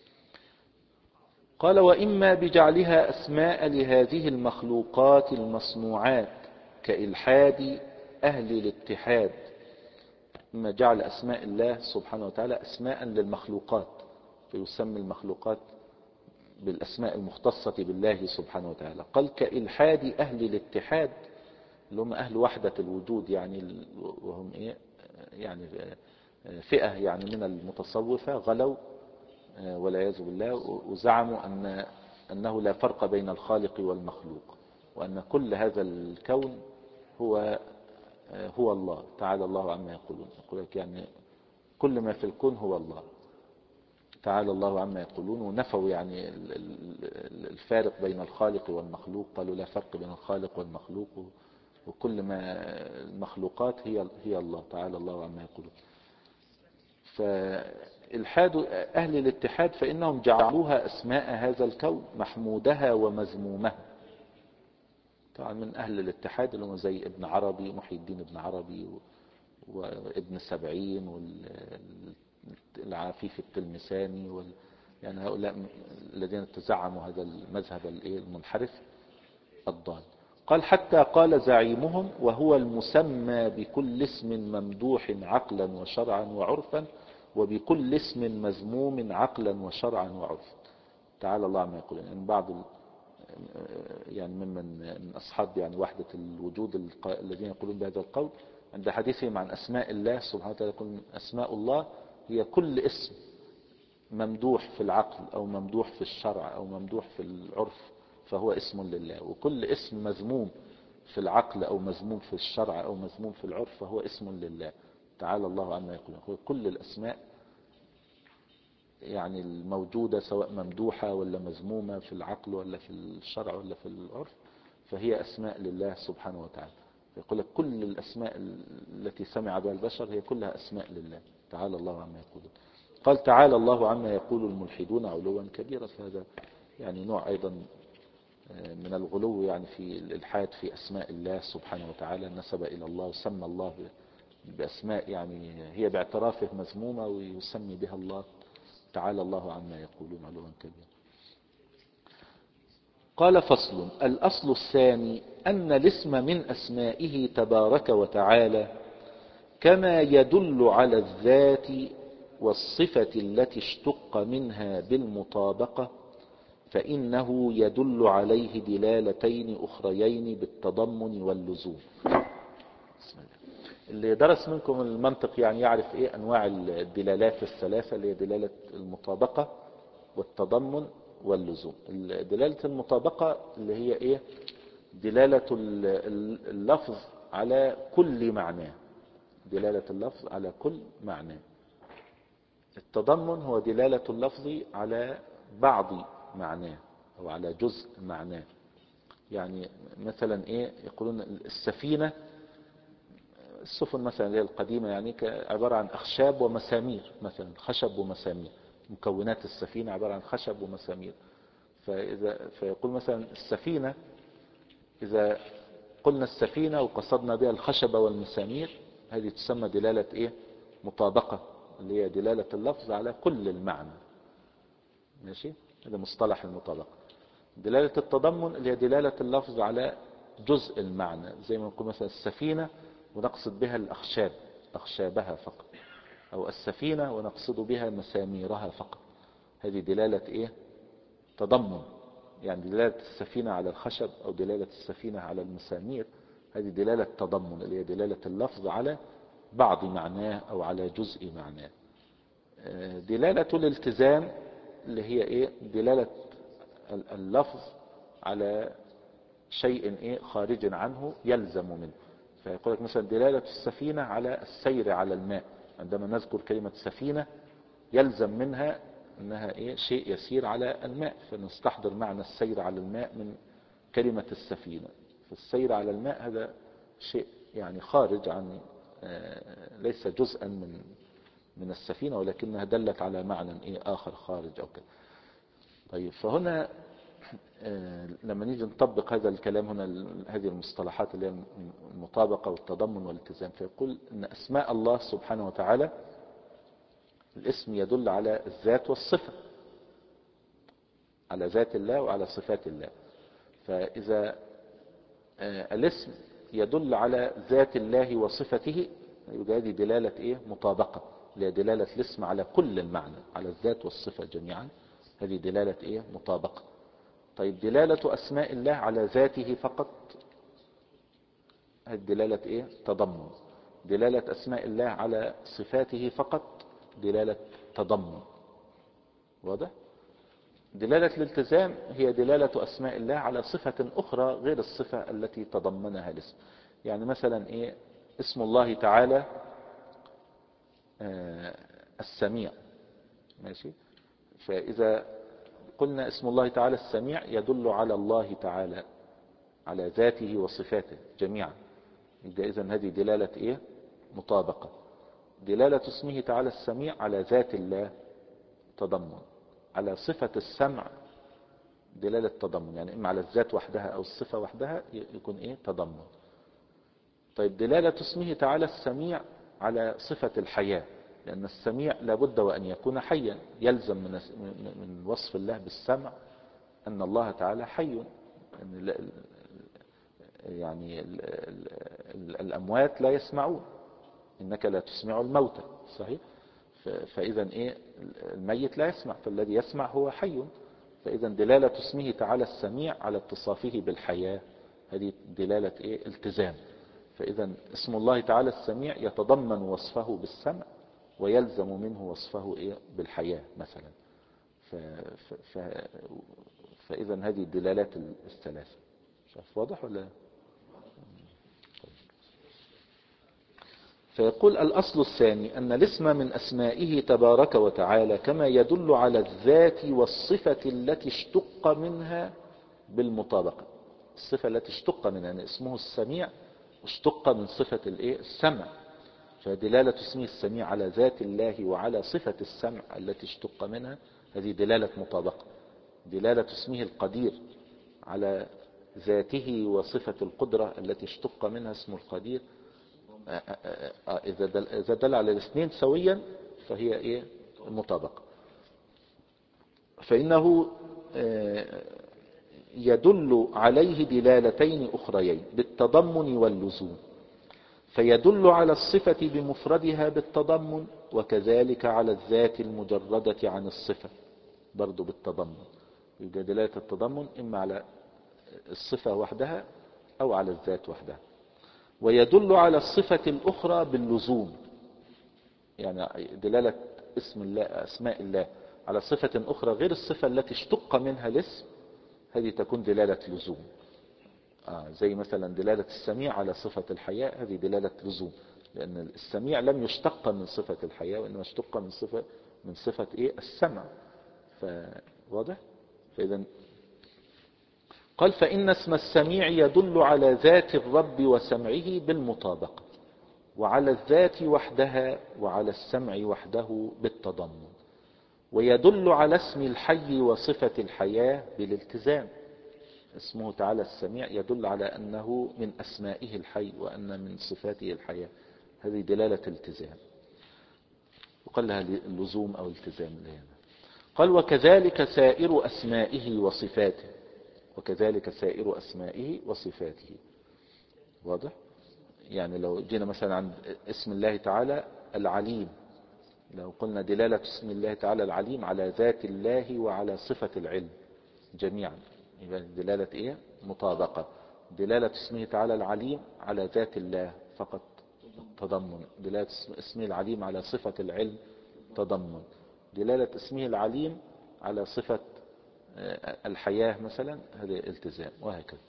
قال وإما بجعلها أسماء لهذه المخلوقات المصنوعات كإلحاد أهل الاتحاد، إما جعل أسماء الله سبحانه وتعالى أسماء للمخلوقات فيسمي المخلوقات بالأسماء المختصة بالله سبحانه وتعالى. قال كإلحاد أهل الاتحاد اللي هم أهل وحدة الوجود يعني، وهم إيه يعني فئة يعني من المتصوفة غلوا والعياذ بالله وزعموا أن أنه لا فرق بين الخالق والمخلوق، وأن كل هذا الكون هو هو الله تعالى الله عما يقولون. يقول لك يعني كل ما في الكون هو الله تعالى الله عما يقولون، ونفوا يعني الفارق بين الخالق والمخلوق، قالوا لا فرق بين الخالق والمخلوق، وكل ما المخلوقات هي هي الله تعالى الله عما يقولون. فالحاد أهل الاتحاد فإنهم جعلوها أسماء هذا الكون محمودها ومذمومها. طبعا من أهل الاتحاد اللي هم زي ابن عربي محي الدين ابن عربي وابن سبعين والعفيف التلمساني وال يعني هؤلاء الذين تزعموا هذا المذهب المنحرف الضال. قال حتى قال زعيمهم وهو المسمى بكل اسم ممدوح عقلا وشرعا وعرفا وبكل اسم مذموم عقلا وشرعا وعرفا تعالى الله عما يقولون. يعني بعض يعني ممن من أصحاب يعني وحدة الوجود الذين يقولون بهذا القول عند حديثهم عن أسماء الله سبحانه وتعالى يقول أسماء الله هي كل اسم ممدوح في العقل أو ممدوح في الشرع أو ممدوح في العرف فهو اسم لله، وكل اسم مذموم في العقل أو مذموم في الشرع أو مذموم في العرف فهو اسم لله تعالى الله عما يقولون. كل الأسماء يعني الموجودة سواء ممدوحة ولا مذمومة في العقل ولا في الشرع ولا في العرف فهي أسماء لله سبحانه وتعالى. يقول لك كل الأسماء التي سمع بها البشر هي كلها أسماء لله تعالى الله عما يقولون. قال تعالى الله عما يقول الملحدون علوا كبيرا، فهذا يعني نوع أيضا من الغلو يعني في الإلحاد في أسماء الله سبحانه وتعالى، نسب إلى الله وسمى الله بأسماء يعني هي باعترافه مذمومة ويسمي بها الله تعالى الله عما يقولون علوا كبيرا. قال فصل. الأصل الثاني أن الاسم من أسمائه تبارك وتعالى كما يدل على الذات والصفة التي اشتق منها بالمطابقة فإنه يدل عليه دلالتين أخريين بالتضمن واللزوم. بسم الله. اللي درس منكم المنطق يعني يعرف ايه انواع الدلالات الثلاثة اللي هي دلالة المطابقة والتضمن واللزوم. دلالة المطابقة اللي هي ايه دلالة اللفظ على كل معناه، دلالة اللفظ على كل معناه. التضمن هو دلالة اللفظ على بعض معناه او على جزء معناه. يعني مثلا ايه يقولون السفينة السفن مثلا اللي هي القديمة يعني عبارة عن أخشاب ومسامير، مثلا خشب ومسامير، مكونات السفينة عبارة عن خشب ومسامير. فإذا فيقول مثلا السفينة إذا قلنا السفينة وقصدنا بها الخشب والمسامير هذه تسمى دلالة إيه مطابقة اللي هي دلالة اللفظ على كل المعنى. ماشي، هذا مصطلح المطابقة. دلالة التضمن اللي هي دلالة اللفظ على جزء المعنى، زي ما نقول مثلا السفينة ونقصد بها الأخشاب أخشابها فقط، أو السفينة ونقصد بها مساميرها فقط. هذه دلالة إيه تضمن، يعني دلالة السفينة على الخشب أو دلالة السفينة على المسامير هذه دلالة تضمن اللي هي دلالة اللفظ على بعض معناه أو على جزء معناه. دلالة الالتزام اللي هي إيه دلالة اللفظ على شيء إيه خارج عنه يلزم منه. فيقول لك مثلا دلالة السفينة على السير على الماء، عندما نذكر كلمة سفينة يلزم منها أنها إيه شيء يسير على الماء، فنستحضر معنى السير على الماء من كلمة السفينة. فالسير على الماء هذا شيء يعني خارج عن ليس جزءا من من السفينة، ولكنها دلت على معنى إيه آخر خارج أو كده. طيب فهنا لما نيجي نطبق هذا الكلام هنا، هذه المصطلحات اللي هي المطابقة والتضمن والالتزام، فيقول أن أسماء الله سبحانه وتعالى الاسم يدل على الذات والصفة، على ذات الله وعلى صفات الله. فإذا الاسم يدل على ذات الله وصفته يبقى هذه دلالة إيه مطابقة، اللي دلالة الاسم على كل المعنى، على الذات والصفة جميعا، هذه دلالة إيه مطابقة. طيب دلالة أسماء الله على ذاته فقط، هذه دلالة إيه تضمن. دلالة أسماء الله على صفاته فقط دلالة تضمن. واضح؟ دلالة الالتزام هي دلالة أسماء الله على صفة أخرى غير الصفة التي تضمنها الاسم. يعني مثلا إيه اسم الله تعالى آه السميع، ماشي. فإذا قلنا اسم الله تعالى السميع يدل على الله تعالى، على ذاته وصفاته جميعا، إذن هذه دلالة إيه مطابقة. دلالة اسمه تعالى السميع على ذات الله تضمن، على صفة السمع دلالة تضمن، يعني إما على الذات وحدها أو الصفة وحدها يكون إيه تضمن. طيب دلالة اسمه تعالى السميع على صفة الحياة، لأن السميع لابد وأن يكون حيا، يلزم من من وصف الله بالسمع أن الله تعالى حي، يعني الأموات لا يسمعون، إنك لا تسمع الموتى، صحيح. فإذا إيه الميت لا يسمع، فالذي يسمع هو حي. فإذا دلالة اسمه تعالى السميع على اتصافه بالحياة، هذه دلالة إيه التزام. فإذا اسم الله تعالى السميع يتضمن وصفه بالسمع ويلزم منه وصفه إيه بالحياة مثلا. ف... ف... ف... فإذا هذه الدلالات الثلاثة. شايف واضح ولا؟ فيقول الأصل الثاني أن الاسم من أسمائه تبارك وتعالى كما يدل على الذات والصفة التي اشتق منها بالمطابقة. الصفة التي اشتق منها، يعني اسمه السميع اشتق من صفة الايه السمع، فدلالة اسمه السميع على ذات الله وعلى صفة السمع التي اشتق منها، هذه دلالة مطابقة. دلالة اسمه القدير على ذاته وصفة القدرة التي اشتق منها اسم القدير، إذا دل, إذا دل على الاثنين سويا فهي إيه المطابقة. فإنه يدل عليه دلالتين أخريين بالتضمن واللزوم، فيدل على الصفة بمفردها بالتضمن، وكذلك على الذات المجردة عن الصفة برضو بالتضمن. يبقى دلالة التضمن إما على الصفة وحدها أو على الذات وحدها. ويدل على الصفة الأخرى باللزوم، يعني دلالة اسم الله أسماء الله على صفة أخرى غير الصفة التي اشتق منها الاسم، هذه تكون دلالة لزوم. آه زي مثلا دلالة السميع على صفة الحياة، هذه دلالة لزوم، لأن السميع لم يشتق من صفة الحياة وإنما اشتق من صفة من صفة إيه السمع. فواضح؟ فإذا قال فإن اسم السميع يدل على ذات الرب وسمعه بالمطابقة، وعلى الذات وحدها وعلى السمع وحده بالتضمن، ويدل على اسم الحي وصفة الحياة بالالتزام. اسمه تعالى السميع يدل على أنه من أسمائه الحي وأن من صفاته الحياة، هذه دلالة التزام، وقال لها اللزوم أو التزام لهنا. قال وكذلك سائر أسمائه وصفاته، وكذلك سائر أسمائه وصفاته. واضح؟ يعني لو جينا مثلا عند اسم الله تعالى العليم، لو قلنا دلالة اسم الله تعالى العليم على ذات الله وعلى صفة العلم جميعا، يبقى دلالة ايه مطابقة. دلالة اسمه تعالى العليم على ذات الله فقط تضمن، دلالة اسمه العليم على صفة العلم تضمن، دلالة اسمه العليم على صفة الحياة مثلا هذا التزام، وهكذا.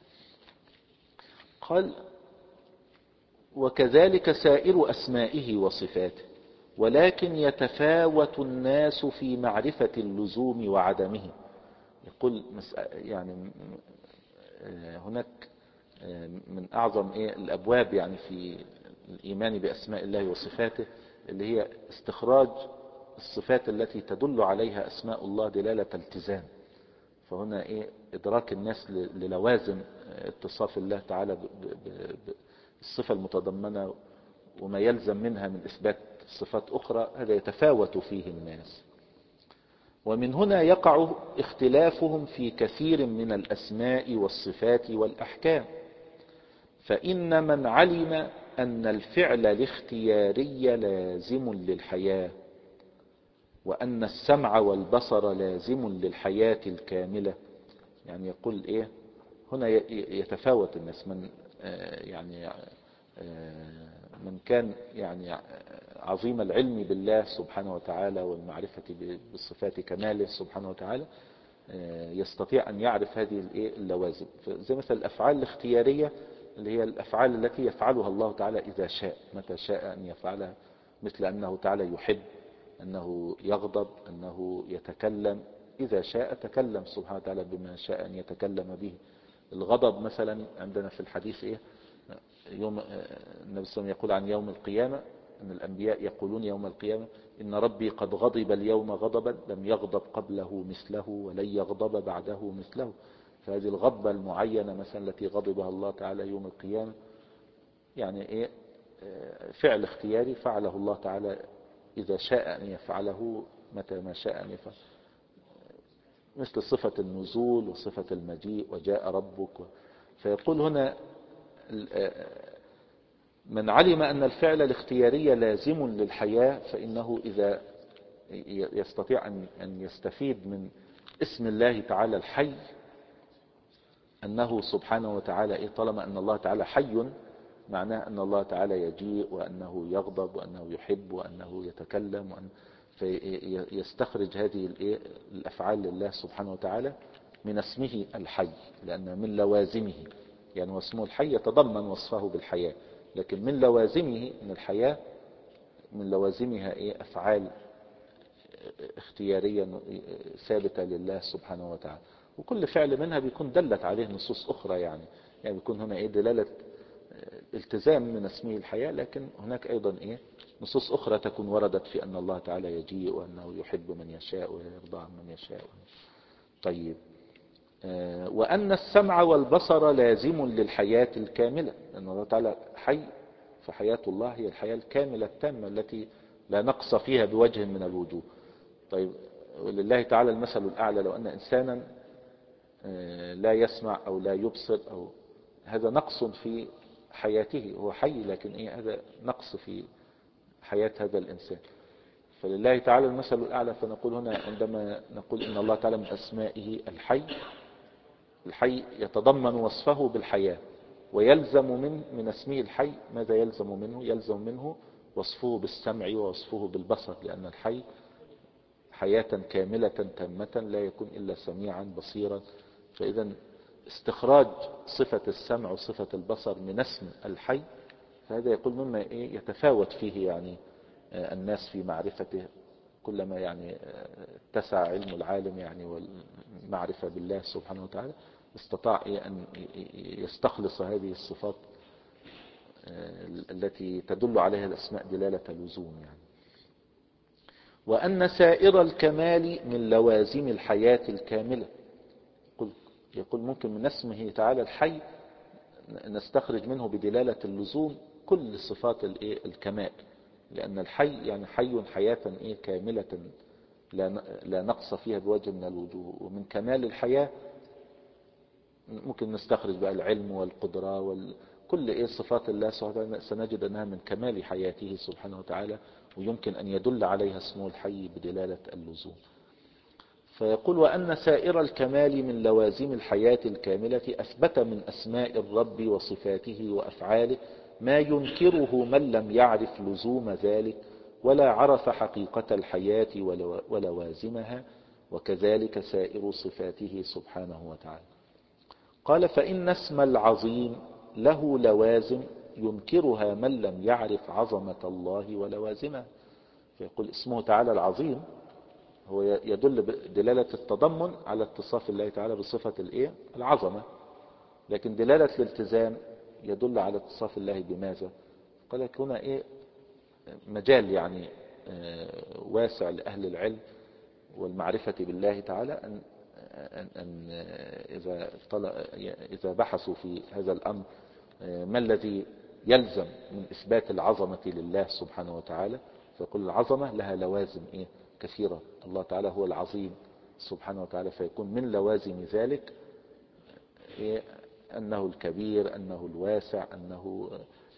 قال وكذلك سائر أسمائه وصفاته، ولكن يتفاوت الناس في معرفة اللزوم وعدمه. يقول يعني هناك من أعظم الأبواب يعني في الإيمان بأسماء الله وصفاته اللي هي استخراج الصفات التي تدل عليها أسماء الله دلالة التزام. فهنا إيه إدراك الناس للوازم اتصاف الله تعالى بالصفة المتضمنة وما يلزم منها من إثبات صفات أخرى، هذا يتفاوت فيه الناس. ومن هنا يقع اختلافهم في كثير من الأسماء والصفات والأحكام. فإن من علم أن الفعل الاختياري لازم للحياة، وأن السمع والبصر لازم للحياة الكاملة، يعني يقول إيه هنا يتفاوت الناس. من يعني من كان يعني عظيم العلم بالله سبحانه وتعالى والمعرفة بصفات كماله سبحانه وتعالى يستطيع أن يعرف هذه اللوازم. زي مثل الأفعال الاختيارية اللي هي الأفعال التي يفعلها الله تعالى إذا شاء، متى شاء أن يفعلها، مثل أنه تعالى يحب، أنه يغضب، أنه يتكلم. إذا شاء تكلم سبحانه وتعالى بما شاء أن يتكلم به. الغضب مثلا عندنا في الحديث إيه يوم النبي صلى الله عليه وسلم يقول عن يوم القيامة أن الأنبياء يقولون يوم القيامة إن ربي قد غضب اليوم غضبا لم يغضب قبله مثله ولن يغضب بعده مثله. فهذه الغضبة المعينة مثلا التي غضبها الله تعالى يوم القيامة يعني إيه فعل اختياري فعله الله تعالى إذا شاء أن يفعله متى ما شاء أن يفعل، مثل صفة النزول وصفة المجيء وجاء ربك. فيقول هنا من علم أن الفعل الاختياري لازم للحياة فإنه إذا يستطيع أن يستفيد من اسم الله تعالى الحي، أنه سبحانه وتعالى طالما أن الله تعالى حي معناه أن الله تعالى يجيء وأنه يغضب وأنه يحب وأنه يتكلم، وأن فيستخرج هذه الأفعال لله سبحانه وتعالى من اسمه الحي، لأن من لوازمه يعني واسمه الحي يتضمن وصفه بالحياة، لكن من لوازمه من الحياة من لوازمها إيه أفعال اختيارية ثابتة لله سبحانه وتعالى. وكل فعل منها بيكون دلت عليه نصوص أخرى، يعني يعني بيكون هنا إيه دلالة التزام من اسمه الحياة، لكن هناك أيضا إيه نصوص أخرى تكون وردت في أن الله تعالى يجيء وأنه يحب من يشاء ويرضى عن من يشاء. طيب وأن السمع والبصر لازم للحياة الكاملة، لأن الله تعالى حي، فحياة الله هي الحياة الكاملة التامة التي لا نقص فيها بوجه من الوجوه. طيب ولله تعالى المثل الأعلى، لو أن إنسانا لا يسمع أو لا يبصر أو هذا نقص في حياته، هو حي لكن إيه هذا نقص في حياة هذا الإنسان. فلله تعالى المثل الأعلى. فنقول هنا عندما نقول إن الله تعالى من أسمائه الحي، الحي يتضمن وصفه بالحياة، ويلزم من من اسمه الحي ماذا يلزم منه؟ يلزم منه وصفه بالسمع ووصفه بالبصر، لأن الحي حياة كاملة تامة لا يكون إلا سميعا بصيرا. فإذا استخراج صفة السمع وصفة البصر من اسم الحي فهذا يقول مما إيه يتفاوت فيه يعني الناس في معرفته، كلما يعني اتسع علم العالم يعني والمعرفة بالله سبحانه وتعالى استطاع أن يستخلص هذه الصفات التي تدل عليها الأسماء دلالة اللزوم يعني. وأن سائر الكمال من لوازم الحياة الكاملة، يقول ممكن من اسمه تعالى الحي نستخرج منه بدلالة اللزوم كل صفات الكمال، لأن الحي يعني حي حياة إيه كاملة لا نقص فيها بوجه من الوجوه. ومن كمال الحياة ممكن نستخرج بقى العلم والقدرة وكل إيه صفات الله سبحانه وتعالى، سنجد أنها من كمال حياته سبحانه وتعالى، ويمكن أن يدل عليها اسمه الحي بدلالة اللزوم. فيقول وأن سائر الكمال من لوازم الحياة الكاملة أثبت من أسماء الرب وصفاته وأفعاله ما ينكره من لم يعرف لزوم ذلك ولا عرف حقيقة الحياة ولوازمها، وكذلك سائر صفاته سبحانه وتعالى. قال فإن اسم العظيم له لوازم ينكرها من لم يعرف عظمة الله ولوازمها. فيقول اسمه تعالى العظيم هو يدل بدلالة التضمن على اتصاف الله تعالى بصفة الايه العظمة، لكن دلالة الالتزام يدل على اتصاف الله بماذا؟ قال لك هنا ايه مجال يعني واسع لأهل العلم والمعرفة بالله تعالى أن, أن, أن إذا, إذا بحثوا في هذا الأمر ما الذي يلزم من إثبات العظمة لله سبحانه وتعالى، فيقول العظمة لها لوازم إيه كثيرة. الله تعالى هو العظيم سبحانه وتعالى، فيكون من لوازم ذلك إيه أنه الكبير، أنه الواسع، أنه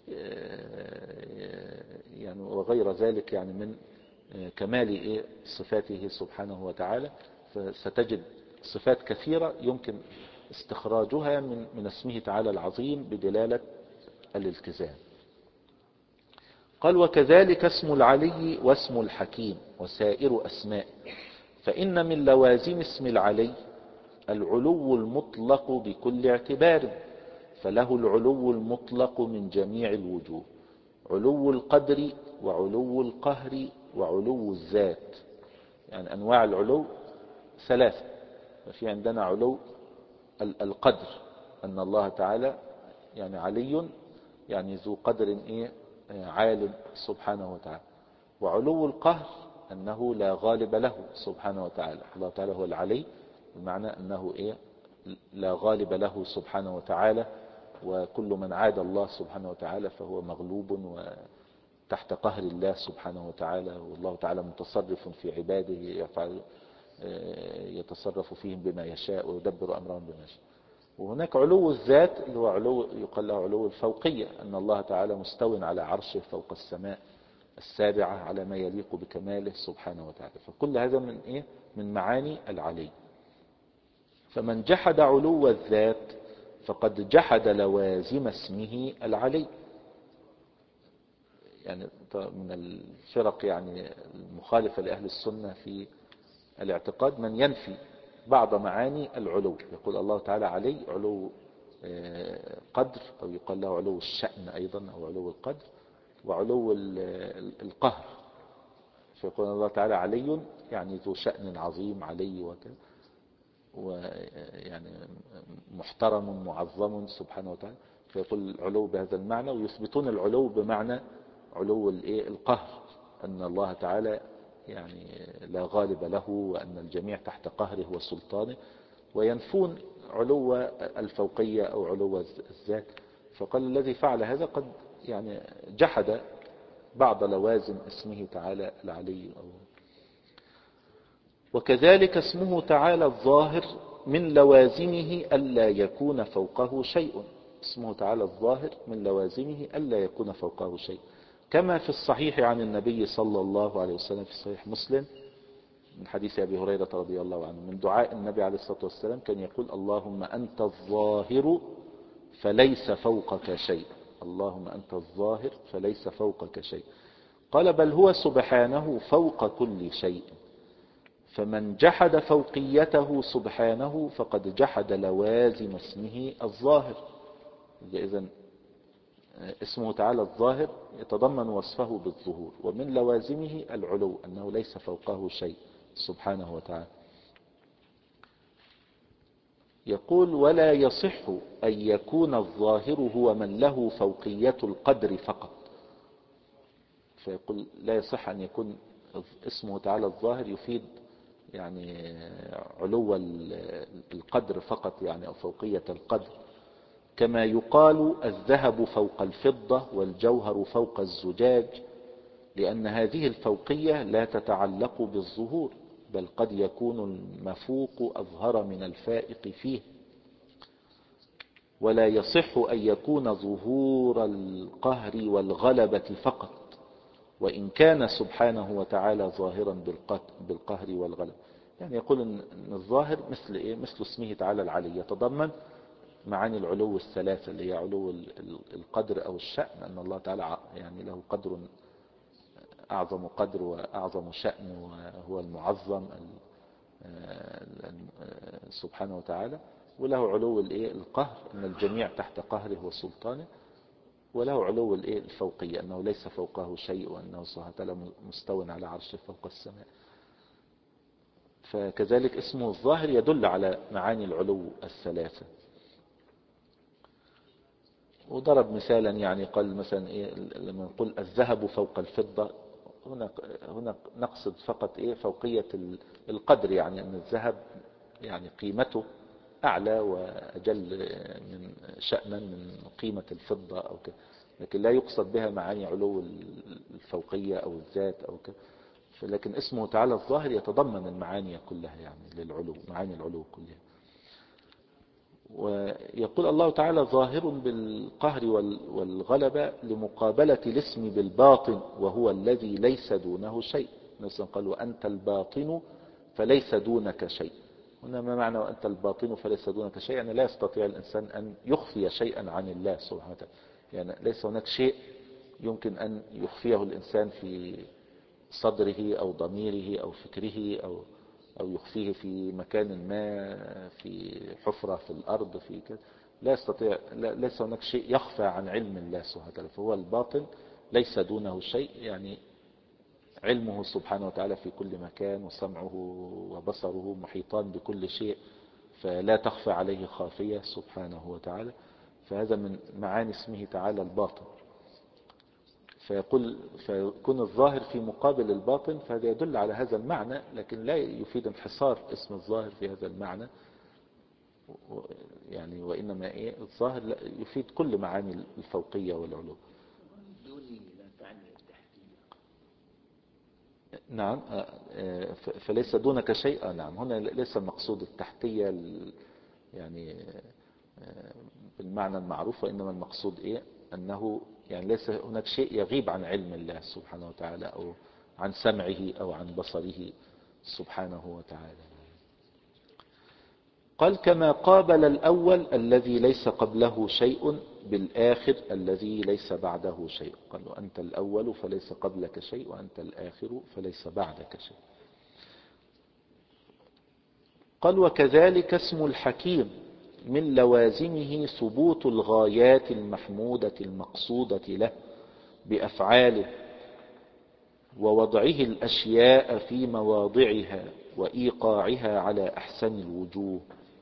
يعني وغير ذلك يعني من كمال إيه صفاته سبحانه وتعالى. فستجد صفات كثيرة يمكن استخراجها من من اسمه تعالى العظيم بدلالة الالتزام. قال وكذلك اسم العلي واسم الحكيم وسائر أسماء، فإن من لوازم اسم العلي العلو المطلق بكل اعتبار، فله العلو المطلق من جميع الوجوه، علو القدر وعلو القهر وعلو الذات. يعني أنواع العلو ثلاثة. ففي عندنا علو القدر أن الله تعالى يعني علي، يعني ذو قدر إيه عالم سبحانه وتعالى. وعلو القهر أنه لا غالب له سبحانه وتعالى. الله تعالى هو العلي بمعنى أنه إيه لا غالب له سبحانه وتعالى، وكل من عاد الله سبحانه وتعالى فهو مغلوب وتحت قهر الله سبحانه وتعالى. والله تعالى متصرف في عباده يفعل يتصرف فيهم بما يشاء ويدبر أمرهم بما يشاء. وهناك علو الذات اللي هو علو يقال له علو الفوقية، أن الله تعالى مستو على عرشه فوق السماء السابعة على ما يليق بكماله سبحانه وتعالى. فكل هذا من إيه من معاني العلي. فمن جحد علو الذات فقد جحد لوازم اسمه العلي. يعني من الفرق يعني المخالفة لأهل السنة في الاعتقاد من ينفي بعض معاني العلو، يقول الله تعالى علي علو قدر، أو يقال له علو الشأن أيضا أو علو القدر، وعلو القهر. فيقول الله تعالى علي يعني ذو شأن عظيم علي وكذا، ويعني محترم معظم سبحانه وتعالى. فيقول العلو بهذا المعنى، ويثبتون العلو بمعنى علو القهر، أن الله تعالى يعني لا غالب له وأن الجميع تحت قهره وسلطانه، وينفون علو الفوقية أو علو الذات. فقال الذي فعل هذا قد يعني جحد بعض لوازم اسمه تعالى العلي. وكذلك اسمه تعالى الظاهر من لوازمه ألا يكون فوقه شيء. اسمه تعالى الظاهر من لوازمه ألا يكون فوقه شيء، كما في الصحيح عن النبي صلى الله عليه وسلم في صحيح مسلم من حديث أبي هريرة رضي الله عنه من دعاء النبي عليه الصلاة والسلام كان يقول اللهم أنت الظاهر فليس فوقك شيء، اللهم أنت الظاهر فليس فوقك شيء. قال بل هو سبحانه فوق كل شيء، فمن جحد فوقيته سبحانه فقد جحد لوازم اسمه الظاهر. إذن اسمه تعالى الظاهر يتضمن وصفه بالظهور، ومن لوازمه العلو أنه ليس فوقه شيء سبحانه وتعالى. يقول ولا يصح أن يكون الظاهر هو من له فوقية القدر فقط. فيقول لا يصح أن يكون اسمه تعالى الظاهر يفيد يعني علو القدر فقط، يعني أو فوقية القدر، كما يقال الذهب فوق الفضة والجوهر فوق الزجاج، لأن هذه الفوقية لا تتعلق بالظهور، بل قد يكون المفوق أظهر من الفائق فيه. ولا يصح أن يكون ظهور القهر والغلبة فقط، وإن كان سبحانه وتعالى ظاهرا بالقهر والغلبة. يعني يقول أن الظاهر مثل إيه؟ مثل اسمه تعالى العلي يتضمن معاني العلو الثلاثة اللي هي علو القدر أو الشأن، أن الله تعالى يعني له قدر أعظم قدر وأعظم شأن وهو المعظم سبحانه وتعالى، وله علو القهر أن الجميع تحت قهره وسلطانه. وله علو الايه الفوقية، أنه ليس فوقه شيء، وأنه سبحانه وتعالى مستوى على عرشه فوق السماء. فكذلك اسمه الظاهر يدل على معاني العلو الثلاثة. وضرب مثالا يعني قال مثلا إيه لما نقول الذهب فوق الفضة، هنا هنا نقصد فقط إيه فوقية القدر، يعني أن الذهب يعني قيمته أعلى وأجل من شأنا من قيمة الفضة أو كده، لكن لا يقصد بها معاني علو الفوقية أو الذات أو كده. لكن اسمه تعالى الظاهر يتضمن المعاني كلها، يعني للعلو، معاني العلو كلها. ويقول الله تعالى ظاهر بالقهر والغلبة لمقابلة الاسم بالباطن وهو الذي ليس دونه شيء. مثلا قال وأنت الباطن فليس دونك شيء. هنا ما معنى وأنت الباطن فليس دونك شيء؟ يعني لا يستطيع الإنسان أن يخفي شيئا عن الله سبحانه وتعالى، يعني ليس هناك شيء يمكن أن يخفيه الإنسان في صدره أو ضميره أو فكره أو أو يخفيه في مكان ما، في حفرة في الأرض، في كذا. لا يستطيع، لا ليس هناك شيء يخفى عن علم الله سبحانه وتعالى، فهو الباطن ليس دونه شيء، يعني علمه سبحانه وتعالى في كل مكان، وسمعه وبصره محيطان بكل شيء، فلا تخفى عليه خافية سبحانه وتعالى. فهذا من معاني اسمه تعالى الباطن. فيقول فيكون الظاهر في مقابل الباطن، فهذا يدل على هذا المعنى، لكن لا يفيد انحصار اسم الظاهر في هذا المعنى، يعني وإنما إيه الظاهر يفيد كل معاني الفوقية والعلو. نعم، فليس دونك شيء. نعم، هنا ليس المقصود التحتية يعني بالمعنى المعروف، وإنما المقصود إيه أنه يعني ليس هناك شيء يغيب عن علم الله سبحانه وتعالى، أو عن سمعه أو عن بصره سبحانه وتعالى. قال كما قابل الأول الذي ليس قبله شيء بالآخر الذي ليس بعده شيء. قال وأنت الأول فليس قبلك شيء، وأنت الآخر فليس بعدك شيء. قال وكذلك اسم الحكيم من لوازمه ثبوت الغايات المحمودة المقصودة له بأفعاله، ووضعه الأشياء في مواضعها، وإيقاعها على أحسن الوجوه.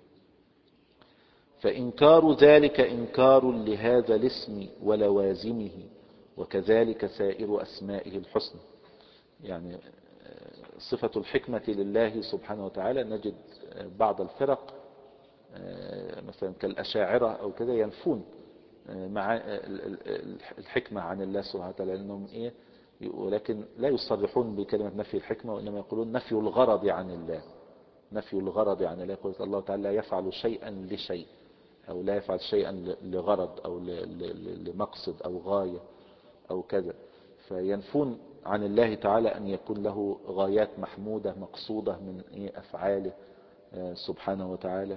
فإنكار ذلك إنكار لهذا الاسم ولوازمه، وكذلك سائر أسمائه الحسنى. يعني صفة الحكمة لله سبحانه وتعالى نجد بعض الفرق مثلا كالأشاعرة أو كذا ينفون مع الحكمة عن الله سبحانه وتعالى، لأنهم إيه، ولكن لا يصرحون بكلمة نفي الحكمة، وإنما يقولون نفي الغرض عن الله. نفي الغرض عن الله، يقول الله تعالى لا يفعل شيئا لشيء، أو لا يفعل شيئا لغرض أو لمقصد أو غاية أو كذا. فينفون عن الله تعالى أن يكون له غايات محمودة مقصودة من أفعاله سبحانه وتعالى.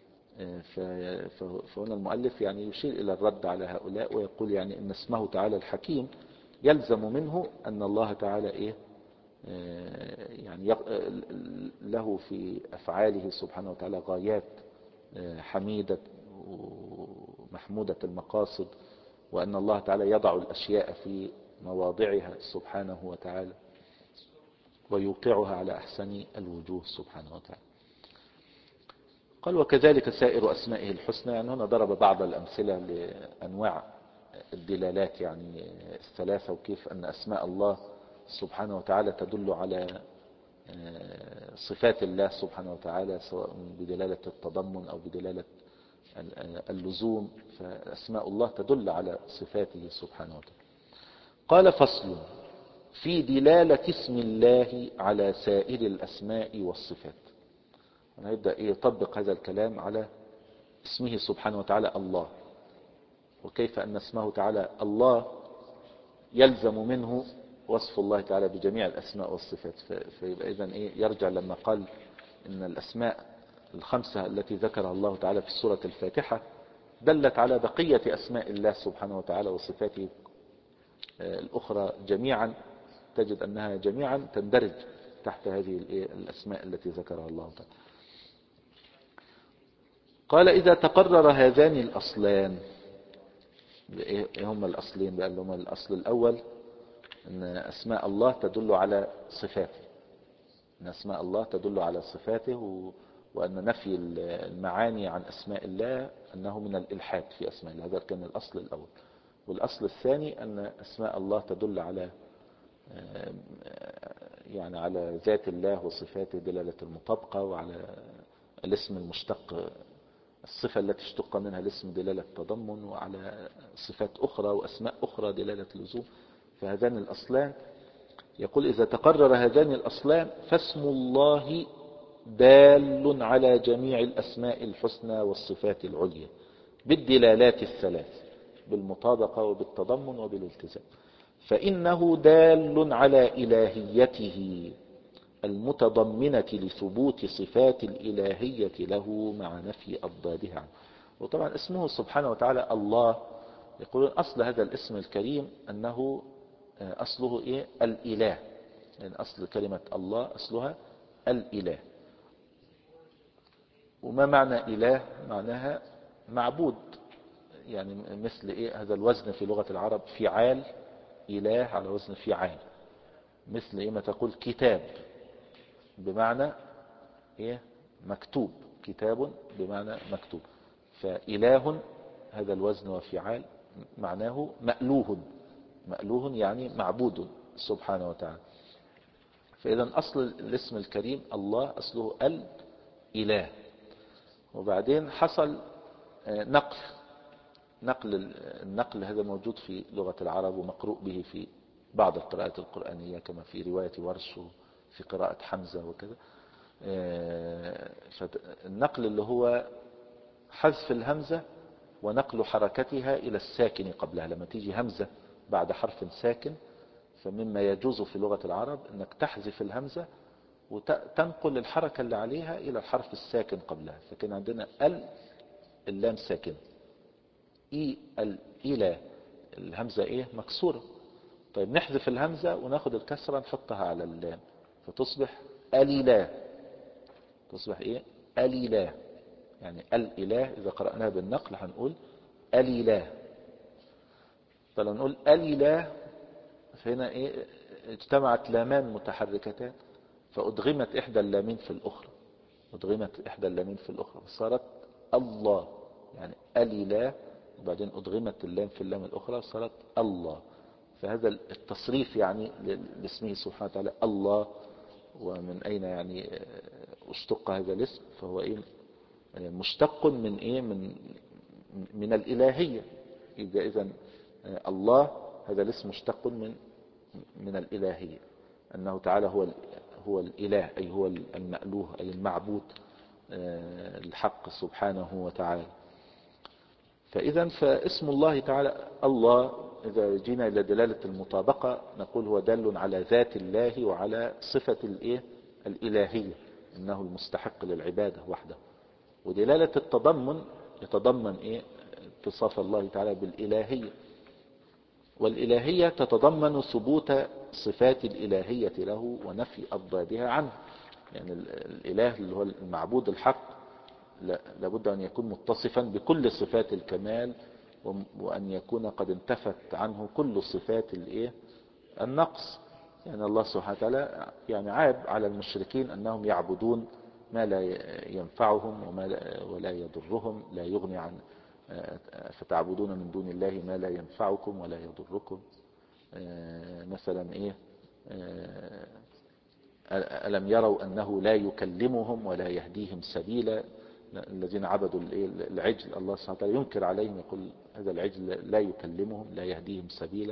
فهنا المؤلف يعني يشير إلى الرد على هؤلاء، ويقول يعني إن اسمه تعالى الحكيم يلزم منه أن الله تعالى إيه يعني له في أفعاله سبحانه وتعالى غايات حميدة ومحمودة المقاصد، وأن الله تعالى يضع الأشياء في مواضعها سبحانه وتعالى، ويوقعها على أحسن الوجوه سبحانه وتعالى. قال وكذلك سائر أسمائه الحسنى. يعني هنا ضرب بعض الأمثلة لأنواع الدلالات يعني الثلاثة، وكيف أن أسماء الله سبحانه وتعالى تدل على صفات الله سبحانه وتعالى، سواء بدلالة التضمن أو بدلالة اللزوم. فأسماء الله تدل على صفاته سبحانه وتعالى. قال فصل في دلالة اسم الله على سائر الأسماء والصفات. هنبدأ يطبق هذا الكلام على اسمه سبحانه وتعالى الله، وكيف أن اسمه تعالى الله يلزم منه وصف الله تعالى بجميع الأسماء والصفات. فيبقى إذن إيه يرجع لما قال إن الأسماء الخمسة التي ذكرها الله تعالى في سورة الفاتحة دلت على بقية أسماء الله سبحانه وتعالى وصفاته الأخرى جميعا، تجد أنها جميعا تندرج تحت هذه الأسماء التي ذكرها الله تعالى. قال إذا تقرر هذان الأصلان ايه هم الأصلين بقى؟ اللي هم الأصل الأول أن أسماء الله تدل على صفاته، أن أسماء الله تدل على صفاته و... وأن نفي المعاني عن أسماء الله أنه من الإلحاد في أسماء الله. هذا كان الأصل الأول. والأصل الثاني أن أسماء الله تدل على يعني على ذات الله وصفاته دلالة المطابقة، وعلى الاسم المشتق الصفة التي اشتق منها الاسم دلالة تضمن، وعلى صفات أخرى وأسماء أخرى دلالة لزوم. فهذان الأصلان يقول إذا تقرر هذان الأصلان فاسم الله دال على جميع الأسماء الحسنى والصفات العليا بالدلالات الثلاث، بالمطابقة وبالتضمن وبالالتزام. فإنه دال على إلهيته المتضمنة لثبوت صفات الإلهية له مع نفي أضدادها عنه. وطبعا اسمه سبحانه وتعالى الله، يقولون أصل هذا الاسم الكريم أنه أصله إيه؟ الإله. يعني أصل كلمة الله أصلها الإله. وما معنى إله؟ معناها معبود، يعني مثل إيه هذا الوزن في لغة العرب فعال، إله على وزن فعال. مثل إيه ما تقول كتاب بمعنى إيه مكتوب، كتاب بمعنى مكتوب. فإله هذا الوزن وفعال معناه مألوه، مألوه يعني معبود سبحانه وتعالى. فإذا أصل الاسم الكريم الله أصله الإله. وبعدين حصل نقل، نقل النقل هذا موجود في لغة العرب ومقروء به في بعض القراءات القرآنية كما في رواية ورش وفي قراءة حمزة وكذا. النقل اللي هو حذف الهمزة ونقل حركتها إلى الساكن قبلها. لما تيجي همزة بعد حرف ساكن فمما يجوز في لغة العرب أنك تحذف الهمزة وتنقل الحركة اللي عليها إلى الحرف الساكن قبلها. فكان عندنا ال اللام ساكن، إي الإله الهمزة إيه مكسورة. طيب نحذف الهمزة وناخد الكسرة نحطها على اللام فتصبح الإله، تصبح إيه الإله. يعني الإله إذا قرأناها بالنقل هنقول الإله. طيب نقول الإله فهنا إيه اجتمعت لامان متحركتان فأدغمت إحدى اللامين في الأخرى، أدغمت إحدى اللامين في الأخرى فصارت الله، يعني الإله وبعدين أدغمت اللام في اللام الأخرى صارت الله. فهذا التصريف يعني لاسمه سبحانه وتعالى الله. ومن أين يعني اشتق هذا الاسم؟ فهو إيه مشتق من إيه من من الإلهية. إذا إذن الله هذا الاسم مشتق من من الإلهية، أنه تعالى هو هو الإله أي هو المألوه أي المعبود الحق سبحانه وتعالى. فإذا فاسم الله تعالى الله إذا جينا إلى دلالة المطابقة نقول هو دال على ذات الله وعلى صفة الإيه الإلهية إنه المستحق للعبادة وحده. ودلالة التضمن يتضمن إيه اتصاف الله تعالى بالإلهية، والإلهية تتضمن ثبوت صفات الإلهية له ونفي أضدادها عنه. يعني الإله اللي هو المعبود الحق لابد أن يكون متصفا بكل صفات الكمال، وأن يكون قد انتفت عنه كل صفات الايه النقص. يعني الله سبحانه وتعالى يعني عاب على المشركين أنهم يعبدون ما لا ينفعهم وما لا ولا يضرهم، لا يغني عن فتعبدون من دون الله ما لا ينفعكم ولا يضركم. مثلا ايه ألم يروا أنه لا يكلمهم ولا يهديهم سبيلا. الذين عبدوا العجل الله سبحانه وتعالى ينكر عليهم يقول هذا العجل لا يكلمهم لا يهديهم سبيلا.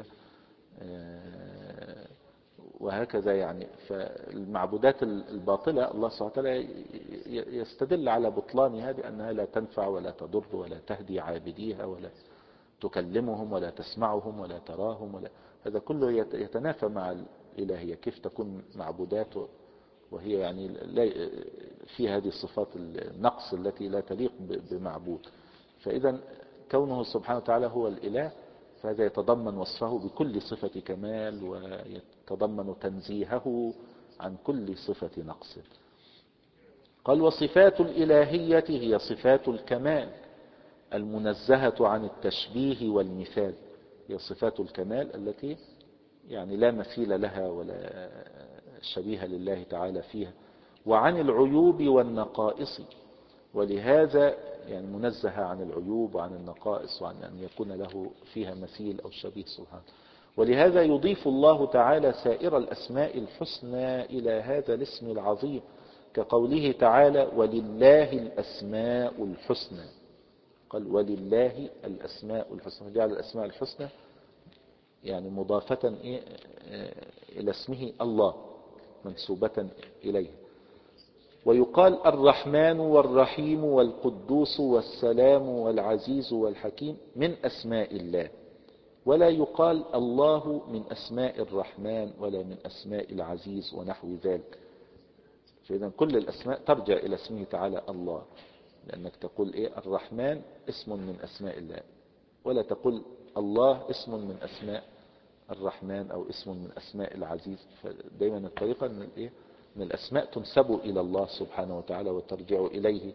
وهكذا يعني. فالمعبودات الباطلة الله سبحانه وتعالى يستدل على بطلانها بأنها لا تنفع ولا تضر ولا تهدي عابديها ولا تكلمهم ولا تسمعهم ولا تراهم ولا هذا كله يتنافى مع الإلهية. كيف تكون معبودات وهي يعني في هذه الصفات النقص التي لا تليق بمعبود؟ فإذا كونه سبحانه وتعالى هو الإله فهذا يتضمن وصفه بكل صفة كمال ويتضمن تنزيهه عن كل صفة نقص. قال وصفات الإلهية هي صفات الكمال المنزهة عن التشبيه والمثال، هي صفات الكمال التي يعني لا مثيل لها ولا شبيه لله تعالى فيها، وعن العيوب والنقائص، ولهذا يعني منزه عن العيوب وعن النقائص وعن أن يكون له فيها مثيل أو شبيه سبحانه. ولهذا يضيف الله تعالى سائر الأسماء الحسنى إلى هذا الاسم العظيم، كقوله تعالى ولله الأسماء الحسنى، قال ولله الأسماء الحسنى، جعل الأسماء الحسنى يعني مضافة إلى اسمه الله منسوبة إليه. ويقال الرحمن والرحيم والقدوس والسلام والعزيز والحكيم من أسماء الله، ولا يقال الله من أسماء الرحمن ولا من أسماء العزيز ونحو ذلك. فإذا كل الأسماء ترجع إلى اسمه تعالى الله، لأنك تقول إيه الرحمن اسم من أسماء الله، ولا تقول الله اسم من أسماء الرحمن أو اسم من أسماء العزيز. فدايما الطريقة من الإيه من الأسماء تنسب إلى الله سبحانه وتعالى وترجع إليه.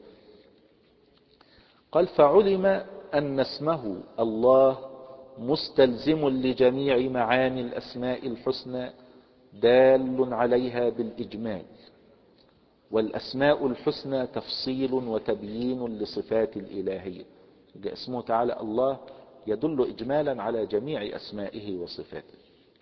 قال فعلم أن اسمه الله مستلزم لجميع معاني الأسماء الحسنى دال عليها بالإجمال، والأسماء الحسنى تفصيل وتبيين لصفات الإلهية. اسمه تعالى الله يدل إجمالا على جميع أسمائه وصفاته،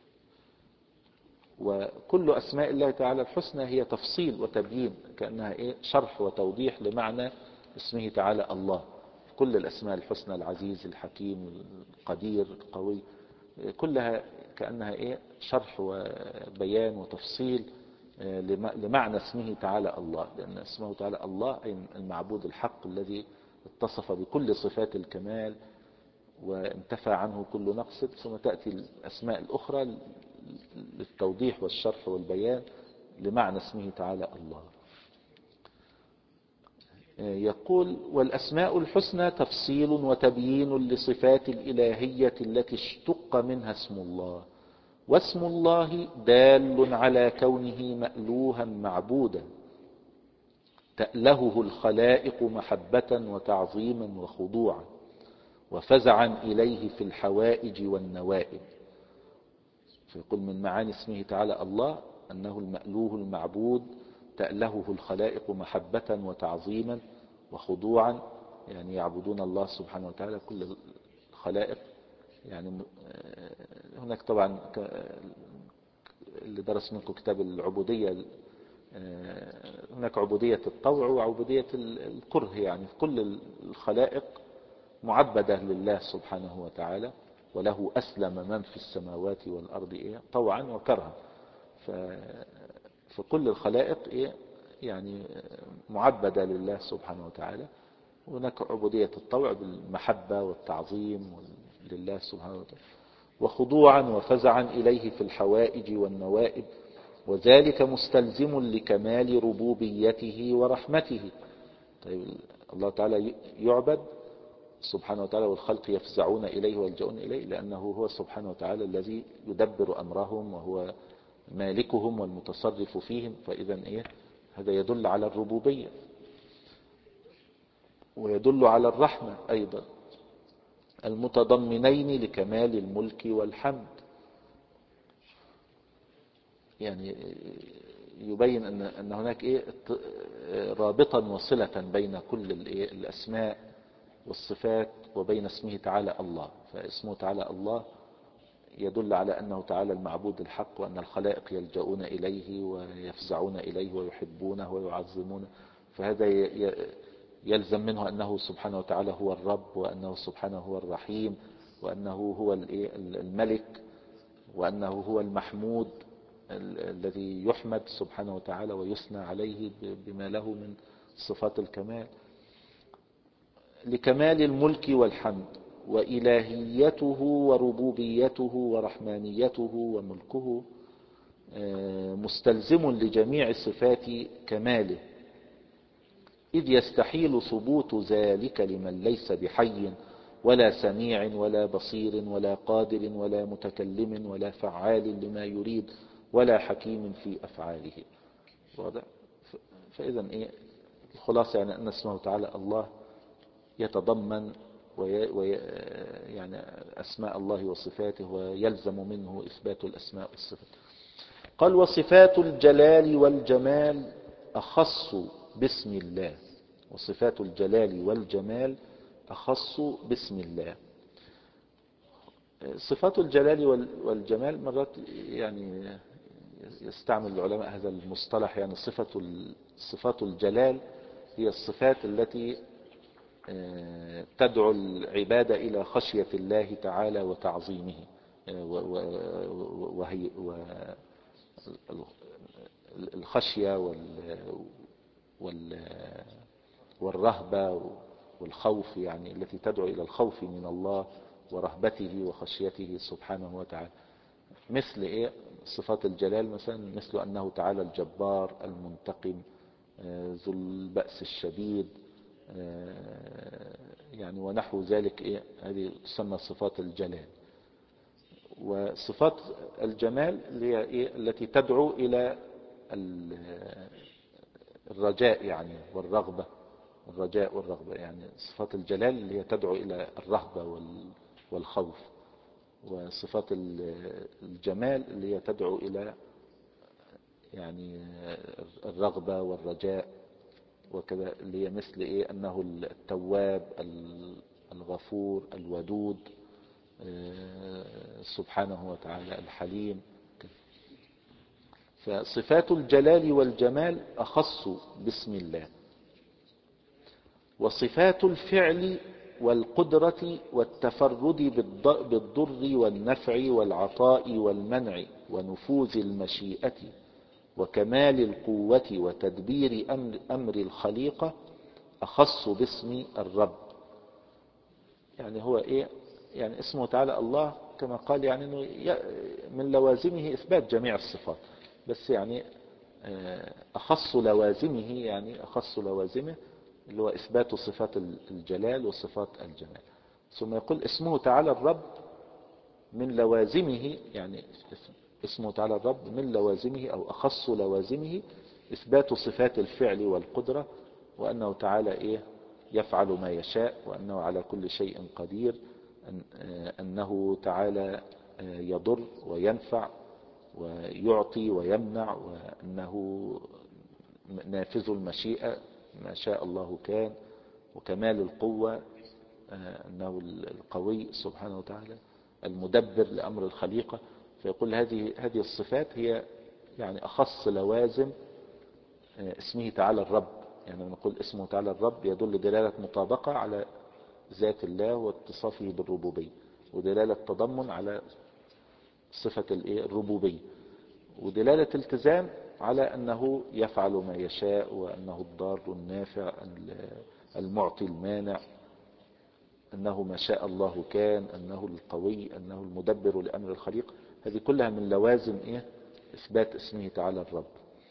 وكل أسماء الله تعالى الحسنى هي تفصيل وتبيين، كأنها إيه شرح وتوضيح لمعنى اسمه تعالى الله. كل الأسماء الحسنى العزيز الحكيم القدير القوي كلها كأنها إيه شرح وبيان وتفصيل لمعنى اسمه تعالى الله، لأن اسمه تعالى الله أي المعبود الحق الذي اتصف بكل صفات الكمال وانتفى عنه كل نقص. ثم تأتي الأسماء الأخرى للتوضيح والشرح والبيان لمعنى اسمه تعالى الله. يقول والأسماء الحسنى تفصيل وتبيين لصفات الإلهية التي اشتق منها اسم الله، واسم الله دال على كونه مألوها معبودا تألهه الخلائق محبة وتعظيما وخضوعا وفزعا إليه في الحوائج والنوائب. فيقول من معاني اسمه تعالى الله أنه المألوه المعبود تألهه الخلائق محبة وتعظيما وخضوعا، يعني يعبدون الله سبحانه وتعالى كل الخلائق. يعني هناك طبعا اللي درس منكم كتاب العبودية، هناك عبودية الطوع وعبودية الكره، يعني في كل الخلائق معبدة لله سبحانه وتعالى، وله أسلم من في السماوات والأرض إيه طوعا وكرها. فكل الخلائق إيه يعني معبدة لله سبحانه وتعالى. هناك عبودية الطوع بالمحبة والتعظيم لله سبحانه وتعالى، وخضوعا وفزعا إليه في الحوائج والنوائب، وذلك مستلزم لكمال ربوبيته ورحمته. طيب الله تعالى يعبد سبحانه وتعالى والخلق يفزعون إليه ويلجؤون إليه، لأنه هو سبحانه وتعالى الذي يدبر أمرهم وهو مالكهم والمتصرف فيهم. فإذا إيه هذا يدل على الربوبية ويدل على الرحمة أيضا، المتضمنين لكمال الملك والحمد. يعني يبين أن أن هناك إيه رابطا وصلة بين كل الأسماء والصفات وبين اسمه تعالى الله. فاسمه تعالى الله يدل على أنه تعالى المعبود الحق، وأن الخلائق يلجؤون إليه ويفزعون إليه ويحبونه ويعظمونه. فهذا يلزم منه أنه سبحانه وتعالى هو الرب، وأنه سبحانه هو الرحيم، وأنه هو الملك، وأنه هو المحمود الذي يحمد سبحانه وتعالى ويثنى عليه بما له من صفات الكمال، لكمال الملك والحمد وإلهيته وربوبيته ورحمانيته وملكه مستلزم لجميع صفات كماله، إذ يستحيل ثبوت ذلك لمن ليس بحي ولا سميع ولا بصير ولا قادر ولا متكلم ولا فعال لما يريد ولا حكيم في أفعاله. واضح؟ فإذا إيه الخلاصة؟ يعني أن اسمه تعالى الله يتضمن وي وي يعني أسماء الله وصفاته، ويلزم منه إثبات الأسماء والصفات. قال وصفات الجلال والجمال أخص باسم الله. وصفات الجلال والجمال أخص باسم الله. صفات الجلال والجمال مرات يعني يستعمل العلماء هذا المصطلح، يعني صفة صفات الجلال هي الصفات التي تدعو العبادة إلى خشية الله تعالى وتعظيمه، وهي الخشية والرهبة والخوف، يعني التي تدعو إلى الخوف من الله ورهبته وخشيته سبحانه وتعالى. مثل إيه صفات الجلال مثلا؟ مثل أنه تعالى الجبار المنتقم ذو البأس الشديد، يعني ونحو ذلك. إيه هذه تسمى صفات الجلال. وصفات الجمال اللي هي إيه؟ التي تدعو إلى الرجاء يعني والرغبة، الرجاء والرغبة. يعني صفات الجلال اللي هي تدعو إلى الرهبة والخوف، وصفات الجمال اللي هي تدعو إلى يعني الرغبة والرجاء وكذا، اللي هي مثل إيه؟ أنه التواب الغفور الودود سبحانه وتعالى الحليم. فصفات الجلال والجمال أخص باسم الله. وصفات الفعل والقدرة والتفرد بالضر والنفع والعطاء والمنع ونفوذ المشيئة وكمال القوة وتدبير أمر, أمر الخليقة أخص باسم الرب. يعني هو إيه؟ يعني اسمه تعالى الله كما قال، يعني إنه من لوازمه إثبات جميع الصفات، بس يعني أخص لوازمه، يعني أخص لوازمه اللي هو إثبات صفات الجلال وصفات الجمال. ثم يقول اسمه تعالى الرب من لوازمه، يعني اسمه تعالى الرب من لوازمه أو أخص لوازمه إثبات صفات الفعل والقدرة، وأنه تعالى إيه؟ يفعل ما يشاء، وأنه على كل شيء قدير، أنه تعالى يضر وينفع ويعطي ويمنع، وأنه نافذ المشيئة ما شاء الله كان، وكمال القوة أنه القوي سبحانه وتعالى المدبر لأمر الخليقة. فيقول هذه هذه الصفات هي يعني أخص لوازم اسمه تعالى الرب. يعني نقول اسمه تعالى الرب يدل دلالة مطابقة على ذات الله واتصافه بالربوبية، ودلالة تضمن على صفة الربوبية، ودلالة التزام على أنه يفعل ما يشاء، وأنه الضار النافع المعطي المانع، أنه ما شاء الله كان، أنه القوي، أنه المدبر لأمر الخليق. هذه كلها من لوازم إيه؟ إثبات اسمه تعالى الرب.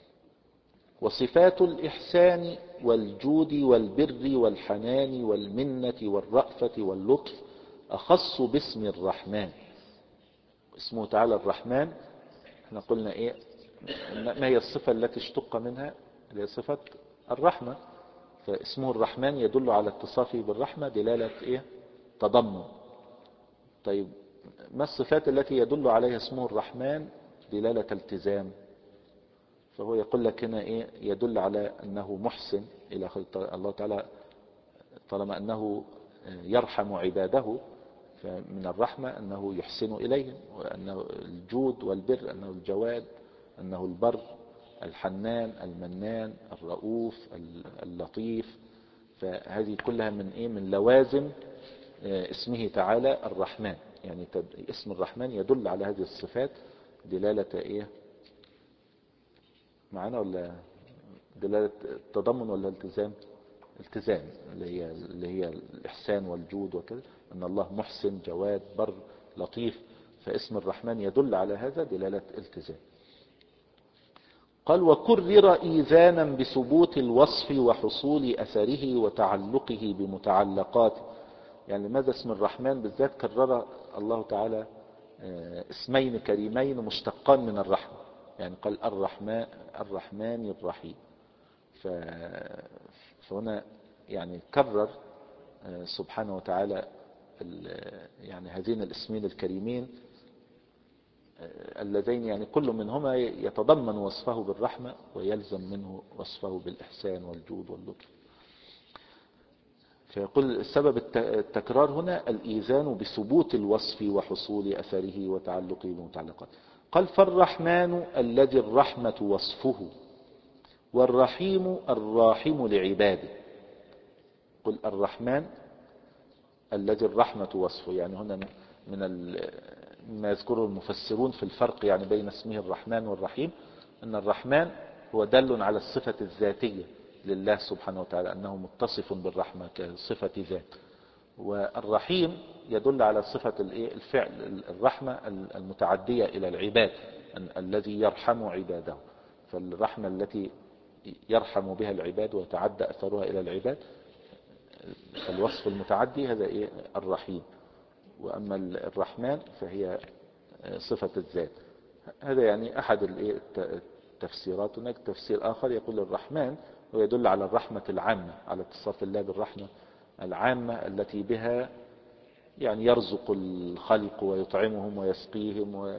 وصفات الإحسان والجود والبر والحنان والمنة والرأفة واللطف أخص باسم الرحمن. اسمه تعالى الرحمن، احنا قلنا إيه؟ ما هي الصفة التي اشتق منها؟ هي صفة الرحمة. فاسمه الرحمن يدل على اتصافه بالرحمة دلالة إيه؟ تضمن. طيب ما الصفات التي يدل عليها اسمه الرحمن دلالة التزام؟ فهو يقول لك هنا إيه؟ يدل على أنه محسن إلى الله تعالى، طالما أنه يرحم عباده فمن الرحمة أنه يحسن إليهم، وأنه الجود والبر أنه الجواد، أنه البر الحنان المنان الرؤوف اللطيف. فهذه كلها من إيه؟ من لوازم اسمه تعالى الرحمن. يعني اسم الرحمن يدل على هذه الصفات دلالة إيه معنا؟ ولا دلالة تضمن ولا التزام؟ التزام، اللي هي اللي هي الإحسان والجود وكذا، أن الله محسن جواد بر لطيف. فاسم الرحمن يدل على هذا دلالة التزام. قال وكرر إيذانا بثبوت الوصف وحصول أثره وتعلقه بمتعلقاته. يعني لماذا اسم الرحمن بالذات كرر الله تعالى اسمين كريمين مشتقان من الرحمة؟ يعني قال الرحمن الرحمن الرحيم. فهنا يعني كرر سبحانه وتعالى يعني هذين الاسمين الكريمين اللذين يعني كل منهما يتضمن وصفه بالرحمة ويلزم منه وصفه بالإحسان والجود واللطف. فيقول سبب التكرار هنا الإيذان بثبوت الوصف وحصول أثره وتعلقه بالمتعلقات. قال فالرحمن الذي الرحمة وصفه والرحيم الراحم لعباده. قل الرحمن الذي الرحمة وصفه، يعني هنا من ما يذكره المفسرون في الفرق يعني بين اسمه الرحمن والرحيم، أن الرحمن هو دل على الصفة الذاتية لله سبحانه وتعالى أنه متصف بالرحمة كصفة ذات، والرحيم يدل على صفة الفعل الرحمة المتعدية إلى العباد الذي يرحم عباده. فالرحمة التي يرحم بها العباد ويتعدى أثرها إلى العباد فالوصف المتعدي هذا إيه الرحيم. وأما الرحمن فهي صفة الذات. هذا يعني أحد التفسيرات. هناك تفسير آخر يقول الرحمن ويدل على الرحمة العامة، على اتصاف الله بالرحمة العامة التي بها يعني يرزق الخلق ويطعمهم ويسقيهم و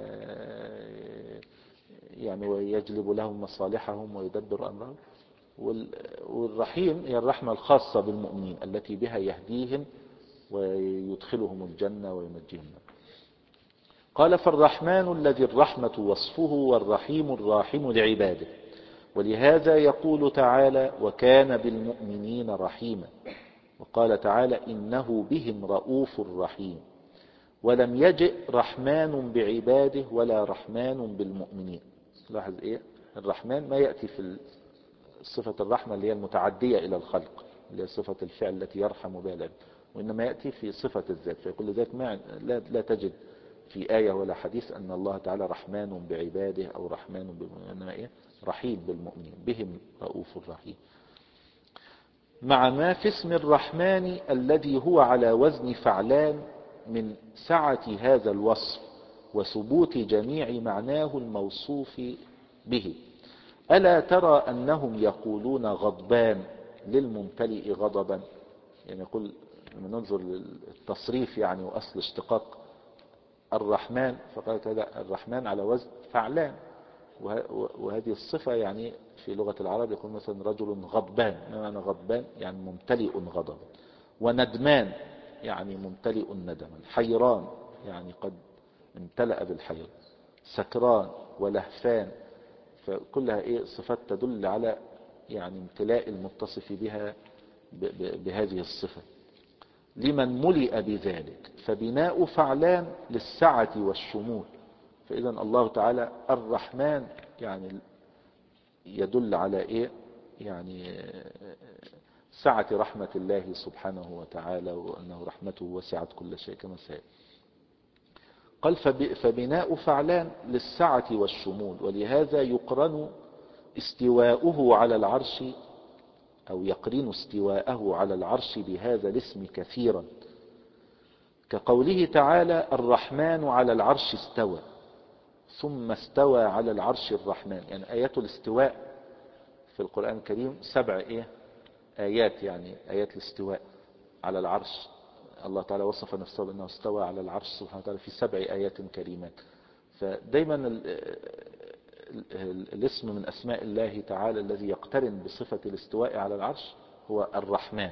يعني ويجلب لهم مصالحهم ويدبر أمرهم. والرحيم هي الرحمة الخاصة بالمؤمنين التي بها يهديهم ويدخلهم الجنة وينجيهم. قال فالرحمن الذي الرحمة وصفه والرحيم الراحم لعباده. ولهذا يقول تعالى وكان بالمؤمنين رحيما. وقال تعالى إنه بهم رؤوف رحيم. ولم يجئ رحمن بعباده ولا رحمن بالمؤمنين. لاحظ ايه الرحمن ما يأتي في صفة الرحمة اللي هي المتعدية إلى الخلق اللي هي صفة الفعل التي يرحم بها العباد، وإنما يأتي في صفة الذات. فيقول ذات ما لا, لا تجد في آية ولا حديث أن الله تعالى رحمن بعباده أو رحمن بالمؤمنين، إنما إيه رحيم بالمؤمنين بهم رؤوف رحيم. مع ما في اسم الرحمن الذي هو على وزن فعلان من سعة هذا الوصف وثبوت جميع معناه الموصوف به. ألا ترى أنهم يقولون غضبان للممتلئ غضبا. يعني يقول لما ننظر للتصريف يعني وأصل اشتقاق الرحمن فقالت هذا الرحمن على وزن فعلان، وهذه الصفة يعني في لغة العرب يقول مثلا رجل غضبان. ما معنى غضبان؟ يعني ممتلئ غضبا. وندمان يعني ممتلئ ندما. حيران يعني قد امتلأ بالحيرة. سكران ولهفان. فكلها ايه صفات تدل على يعني امتلاء المتصف بها بهذه الصفة لمن ملئ بذلك. فبناء فعلان للسعة والشمول. فإذا الله تعالى الرحمن يعني يدل على ايه يعني سعة رحمة الله سبحانه وتعالى وأنه رحمته وسعت كل شيء كما سيأتي. قال فبناء فعلان للسعة والشمول. ولهذا يقرن استواؤه على العرش أو يقرن استواءه على العرش بهذا الاسم كثيرا، كقوله تعالى الرحمن على العرش استوى ثم استوى على العرش الرحمن. يعني آيات الاستواء في القرآن الكريم سبع إيه آيات، يعني آيات الاستواء على العرش. الله تعالى وصف نفسه بأنه استوى على العرش سبحانه وتعالى في سبع آيات كريمات. فدايما الاسم من أسماء الله تعالى الذي يقترن بصفة الاستواء على العرش هو الرحمن.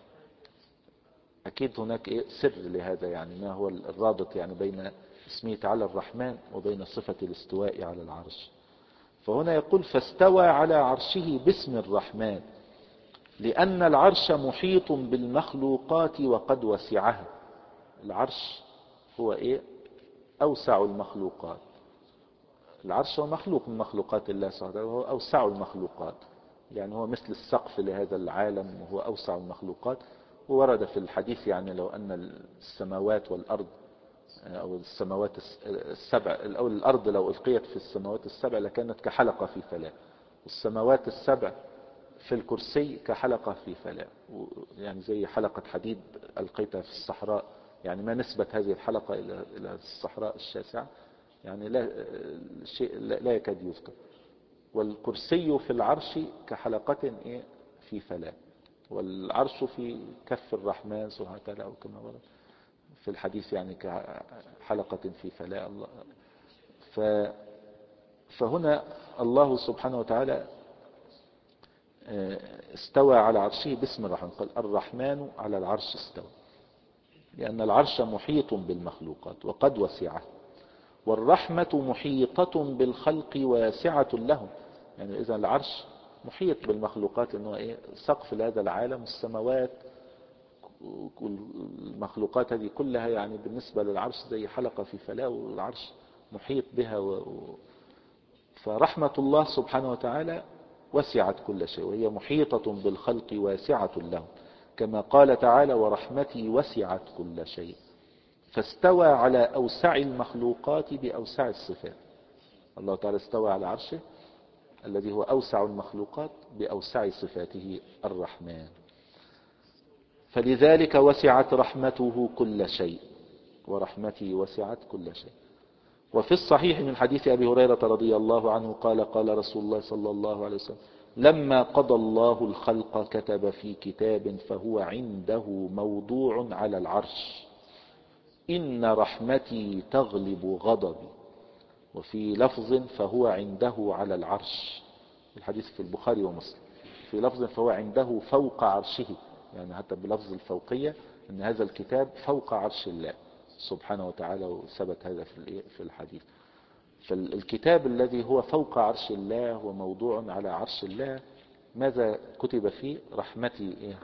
أكيد هناك إيه سر لهذا، يعني ما هو الرابط يعني بين اسمه تعالى الرحمن وبين صفة الاستواء على العرش. فهنا يقول فاستوى على عرشه باسم الرحمن لأن العرش محيط بالمخلوقات وقد وسعها. العرش هو إيه أوسع المخلوقات. العرش هو مخلوق من مخلوقات الله سبحانه وتعالى وهو أوسع المخلوقات، يعني هو مثل السقف لهذا العالم وهو أوسع المخلوقات. وورد في الحديث يعني لو أن السماوات والأرض أو السماوات السبع أو الأرض لو ألقيت في السماوات السبع لكانت كحلقة في فلاة، والسماوات السبع في الكرسي كحلقة في فلاة، يعني زي حلقة حديد ألقيتها في الصحراء. يعني ما نسبة هذه الحلقة إلى الصحراء الشاسعة يعني لا شيء لا يكاد يذكر. والكرسي في العرش كحلقة في فلاة، والعرش في كف الرحمن سبحانه وتعالى أو كما ورد. في الحديث يعني كحلقة في فلاة الله. فهنا الله سبحانه وتعالى استوى على عرشه باسم الرحمن، قال الرحمن على العرش استوى، لأن العرش محيط بالمخلوقات وقد وسعه، والرحمة محيطة بالخلق واسعة لهم. يعني إذا العرش محيط بالمخلوقات، لأنه إيه سقف لهذا العالم، السماوات المخلوقات هذه كلها يعني بالنسبة للعرش زي حلقة في فلاة، والعرش محيط بها و... فرحمة الله سبحانه وتعالى وسعت كل شيء، وهي محيطة بالخلق واسعة لهم، كما قال تعالى ورحمتي وسعت كل شيء، فاستوى على أوسع المخلوقات بأوسع الصفات. الله تعالى استوى على عرشه الذي هو أوسع المخلوقات بأوسع صفاته الرحمن، فلذلك وسعت رحمته كل شيء، ورحمتي وسعت كل شيء. وفي الصحيح من حديث أبي هريرة رضي الله عنه قال قال رسول الله صلى الله عليه وسلم لما قضى الله الخلق كتب في كتاب فهو عنده موضوع على العرش إن رحمتي تغلب غضبي، وفي لفظ فهو عنده على العرش، الحديث في البخاري ومسلم، في لفظ فهو عنده فوق عرشه، يعني حتى بلفظ الفوقية أن هذا الكتاب فوق عرش الله سبحانه وتعالى، وثبت هذا في الحديث. فالكتاب الذي هو فوق عرش الله وموضوع على عرش الله ماذا كتب فيه؟ رحمتي إيه؟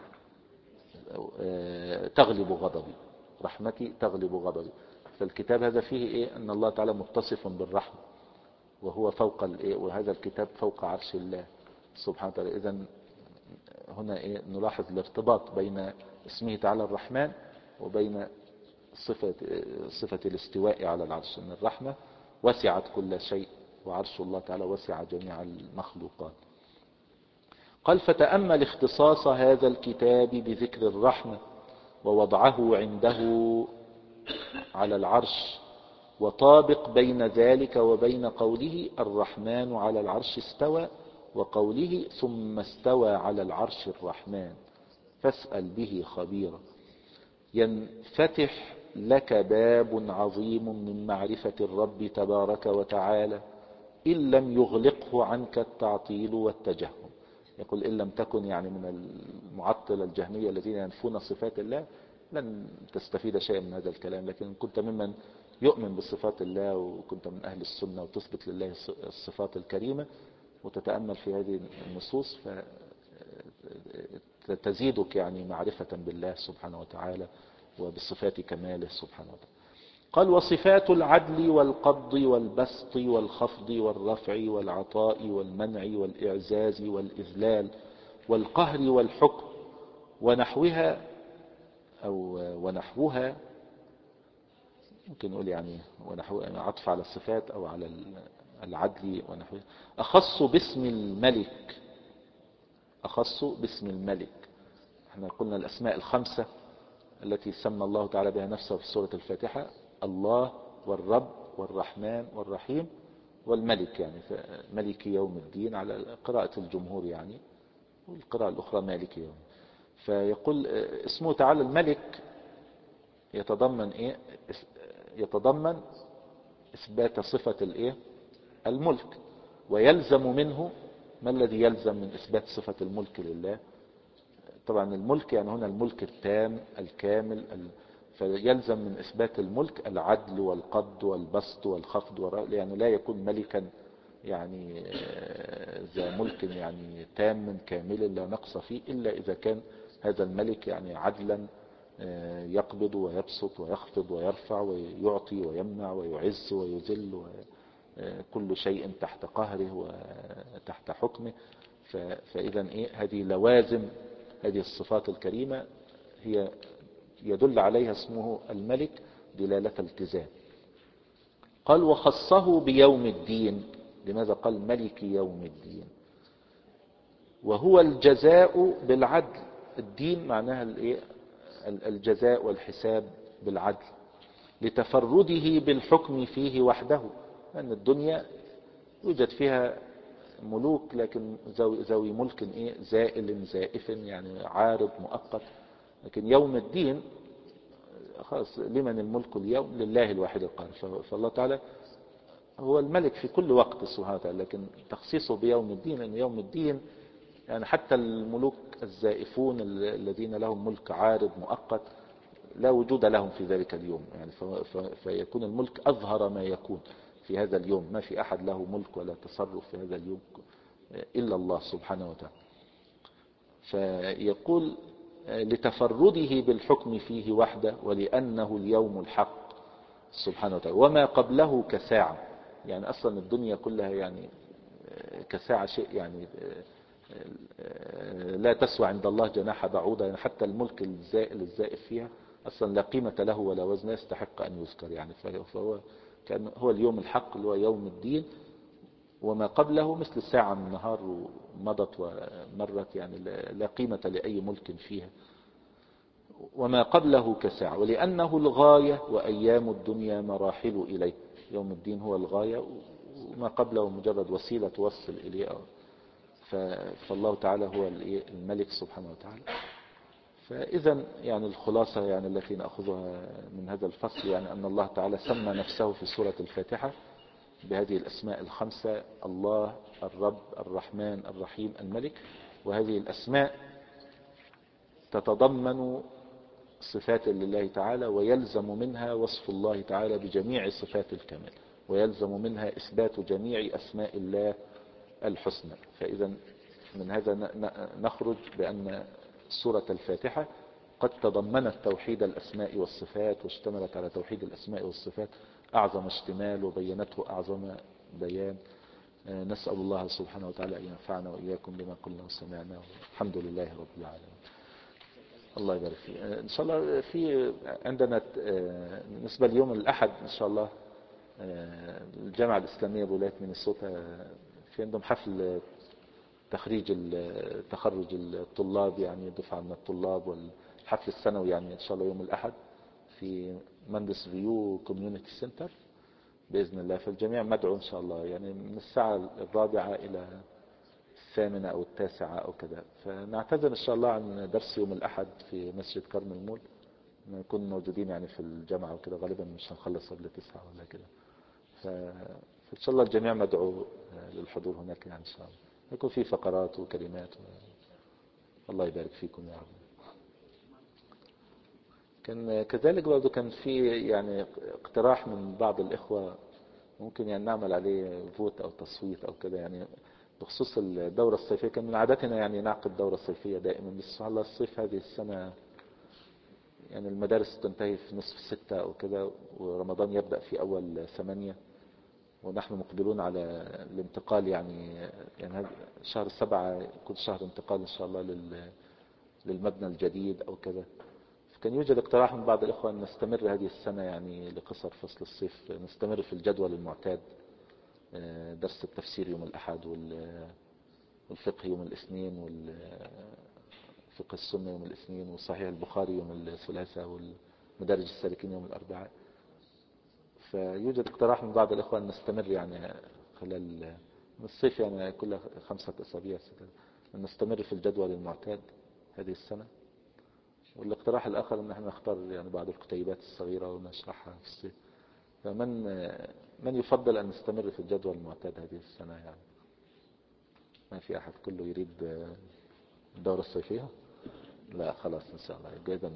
تغلب غضبي، رحمتي تغلب غضبي. فالكتاب هذا فيه إيه؟ أن الله تعالى متصف بالرحمة وهو فوق الإيه؟ وهذا الكتاب فوق عرش الله سبحانه وتعالى. إذن هنا إيه؟ نلاحظ الارتباط بين اسمه تعالى الرحمن وبين صفة, صفة الاستواء على العرش، أن الرحمة وسعت كل شيء وعرش الله تعالى وسع جميع المخلوقات. قال فتأمل اختصاص هذا الكتاب بذكر الرحمة ووضعه عنده على العرش، وطابق بين ذلك وبين قوله الرحمن على العرش استوى، وقوله ثم استوى على العرش الرحمن فاسأل به خبيرا. ينفتح لك باب عظيم من معرفة الرب تبارك وتعالى إن لم يغلقه عنك التعطيل والتجهم. يقول إن لم تكن يعني من المعطلة الجهمية الذين ينفون صفات الله لن تستفيد شيئا من هذا الكلام، لكن كنت ممن يؤمن بصفات الله وكنت من أهل السنة وتثبت لله الصفات الكريمة وتتأمل في هذه النصوص فتزيدك يعني معرفة بالله سبحانه وتعالى وبصفات كماله سبحانه وتعالى. قال وصفات العدل والقبض والبسط والخفض والرفع والعطاء والمنع والإعزاز والإذلال والقهر والحكم ونحوها أو ونحوها، ممكن نقول يعني ونحو عطف على الصفات أو على العدل ونحوها، أخص باسم الملك، أخص باسم الملك. احنا قلنا الأسماء الخمسة التي سمى الله تعالى بها نفسه في سورة الفاتحة، الله والرب والرحمن والرحيم والملك، يعني ملك يوم الدين على قراءة الجمهور يعني، والقراءة الأخرى مالك يوم. فيقول اسمه تعالى الملك يتضمن ايه؟ يتضمن اثبات صفة الايه؟ الملك، ويلزم منه ما الذي يلزم من اثبات صفة الملك لله؟ طبعا الملك يعني هنا الملك التام الكامل، فيلزم من اثبات الملك العدل والقبض والبسط والخفض والرفع، يعني لا يكون ملكا يعني ذا ملك يعني تام كامل لا نقص فيه إلا إذا كان هذا الملك يعني عدلا يقبض ويبسط ويخفض ويرفع ويعطي ويمنع ويعز ويذل كل شيء تحت قهره وتحت حكمه. فإذا إيه هذه لوازم هذه الصفات الكريمة هي يدل عليها اسمه الملك دلالة التزام. قال وخصه بيوم الدين، لماذا قال ملك يوم الدين؟ وهو الجزاء بالعدل، الدين معناها الجزاء والحساب بالعدل، لتفرده بالحكم فيه وحده، لأن الدنيا يوجد فيها ملوك لكن ذوي ملك ايه زائل زائف يعني عارض مؤقت، لكن يوم الدين خلاص لمن الملك اليوم لله الواحد القهار. فالله تعالى هو الملك في كل وقت سبحانه وتعالى، لكن تخصيصه بيوم الدين لأن يوم الدين يعني حتى الملوك الزائفون الذين لهم ملك عارض مؤقت لا وجود لهم في ذلك اليوم، يعني فيكون الملك أظهر ما يكون في هذا اليوم، ما في أحد له ملك ولا تصرف في هذا اليوم إلا الله سبحانه وتعالى. فيقول لتفرده بالحكم فيه وحده ولأنه اليوم الحق سبحانه وتعالى، وما قبله كساعة، يعني أصلا الدنيا كلها يعني كساعة شيء يعني لا تسوى عند الله جناح بعوضة، يعني حتى الملك الزائل الزائف فيها أصلا لا قيمة له ولا وزن يستحق أن يذكر، يعني فهو كان هو اليوم الحق اللي هو يوم الدين، وما قبله مثل ساعة من النهار ومضت ومرت، يعني لا قيمة لأي ملك فيها. وما قبله كساعة ولأنه الغاية وأيام الدنيا مراحل إليه، يوم الدين هو الغاية وما قبله مجرد وسيلة توصل إليه. فالله تعالى هو الملك سبحانه وتعالى. فإذا يعني الخلاصة يعني التي نأخذها من هذا الفصل يعني أن الله تعالى سمى نفسه في سورة الفاتحة بهذه الأسماء الخمسة: الله، الرب، الرحمن، الرحيم، الملك. وهذه الأسماء تتضمن صفات لله تعالى، ويلزم منها وصف الله تعالى بجميع صفات الكمال، ويلزم منها إثبات جميع أسماء الله الحسنى. فإذا من هذا نخرج بأن سورة الفاتحة قد تضمنت توحيد الأسماء والصفات، واشتملت على توحيد الأسماء والصفات أعظم اشتمال، وبينته أعظم بيان. نسأل الله سبحانه وتعالى أن ينفعنا وإياكم بما قلنا وسمعنا، والحمد لله رب العالمين. الله يبارك فيك. إن شاء الله في عندنا بالنسبة ليوم الأحد إن شاء الله الجامعة الإسلامية بولاية مينيسوتا في عندهم حفل تخريج تخرج الطلاب، يعني دفعة من الطلاب، والحفل السنوي يعني إن شاء الله يوم الأحد في ماندس فيو كوميونيتي سنتر بإذن الله. فالجميع مدعو إن شاء الله، يعني من الساعة الرابعة إلى الثامنة أو التاسعة أو كذا. فنعتذر إن شاء الله عن درس يوم الأحد في مسجد كرم المول، نكون موجودين يعني في الجامعة وكذا، غالبا مش هنخلص قبل تسعة ولا كذا. فإن شاء الله الجميع مدعو للحضور هناك يعني إن شاء الله، يكون في فقرات وكلمات و... الله يبارك فيكم يا رب. كان كذلك برضو كان في يعني اقتراح من بعض الإخوة ممكن يعني نعمل عليه فوت أو تصويت أو كذا، يعني بخصوص الدورة الصيفية. كان من عادتنا يعني نعقد دورة صيفية دائما، بس سبحان الله الصيف هذه السنة يعني المدارس تنتهي في نصف ستة أو كذا، ورمضان يبدأ في أول ثمانية، ونحن مقبلون على الانتقال يعني يعني شهر سبعة يكون شهر انتقال إن شاء الله للمبنى الجديد أو كذا. فكان يوجد اقتراح من بعض الإخوة أن نستمر هذه السنة يعني لقصر فصل الصيف، نستمر في الجدول المعتاد، درس التفسير يوم الأحد، والفقه يوم الاثنين، والفقه السنة يوم الاثنين، وصحيح البخاري يوم الثلاثاء، والمدارج السالكين يوم الأربعاء. فيوجد اقتراح من بعض الإخوة أن نستمر يعني خلال الصيف يعني كل خمسة أسابيع أن نستمر في الجدول المعتاد هذه السنة. والاقتراح الآخر أن احنا نختار يعني بعض الكتيبات الصغيرة ونشرحها في الصيف. فمن من يفضل أن نستمر في الجدول المعتاد هذه السنة؟ يعني ما في أحد، كله يريد الدورة الصيفية؟ لا خلاص إن شاء الله جيدا.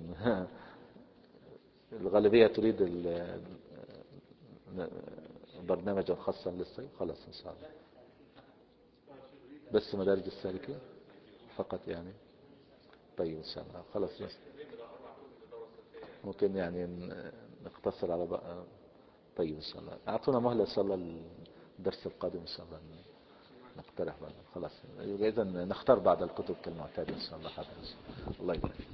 الغالبية تريد برنامجا خاصا للصيف، خلاص إن شاء الله. بس مدارج السالكين فقط يعني. طيب إن شاء الله خلاص ممكن يعني نقتصر على بقى. طيب إن شاء الله أعطونا مهلة إن شاء الله الدرس القادم إن شاء الله نقترح بعد. خلاص إذا نختار بعض الكتب كالمعتاد إن شاء الله. الله يبارك.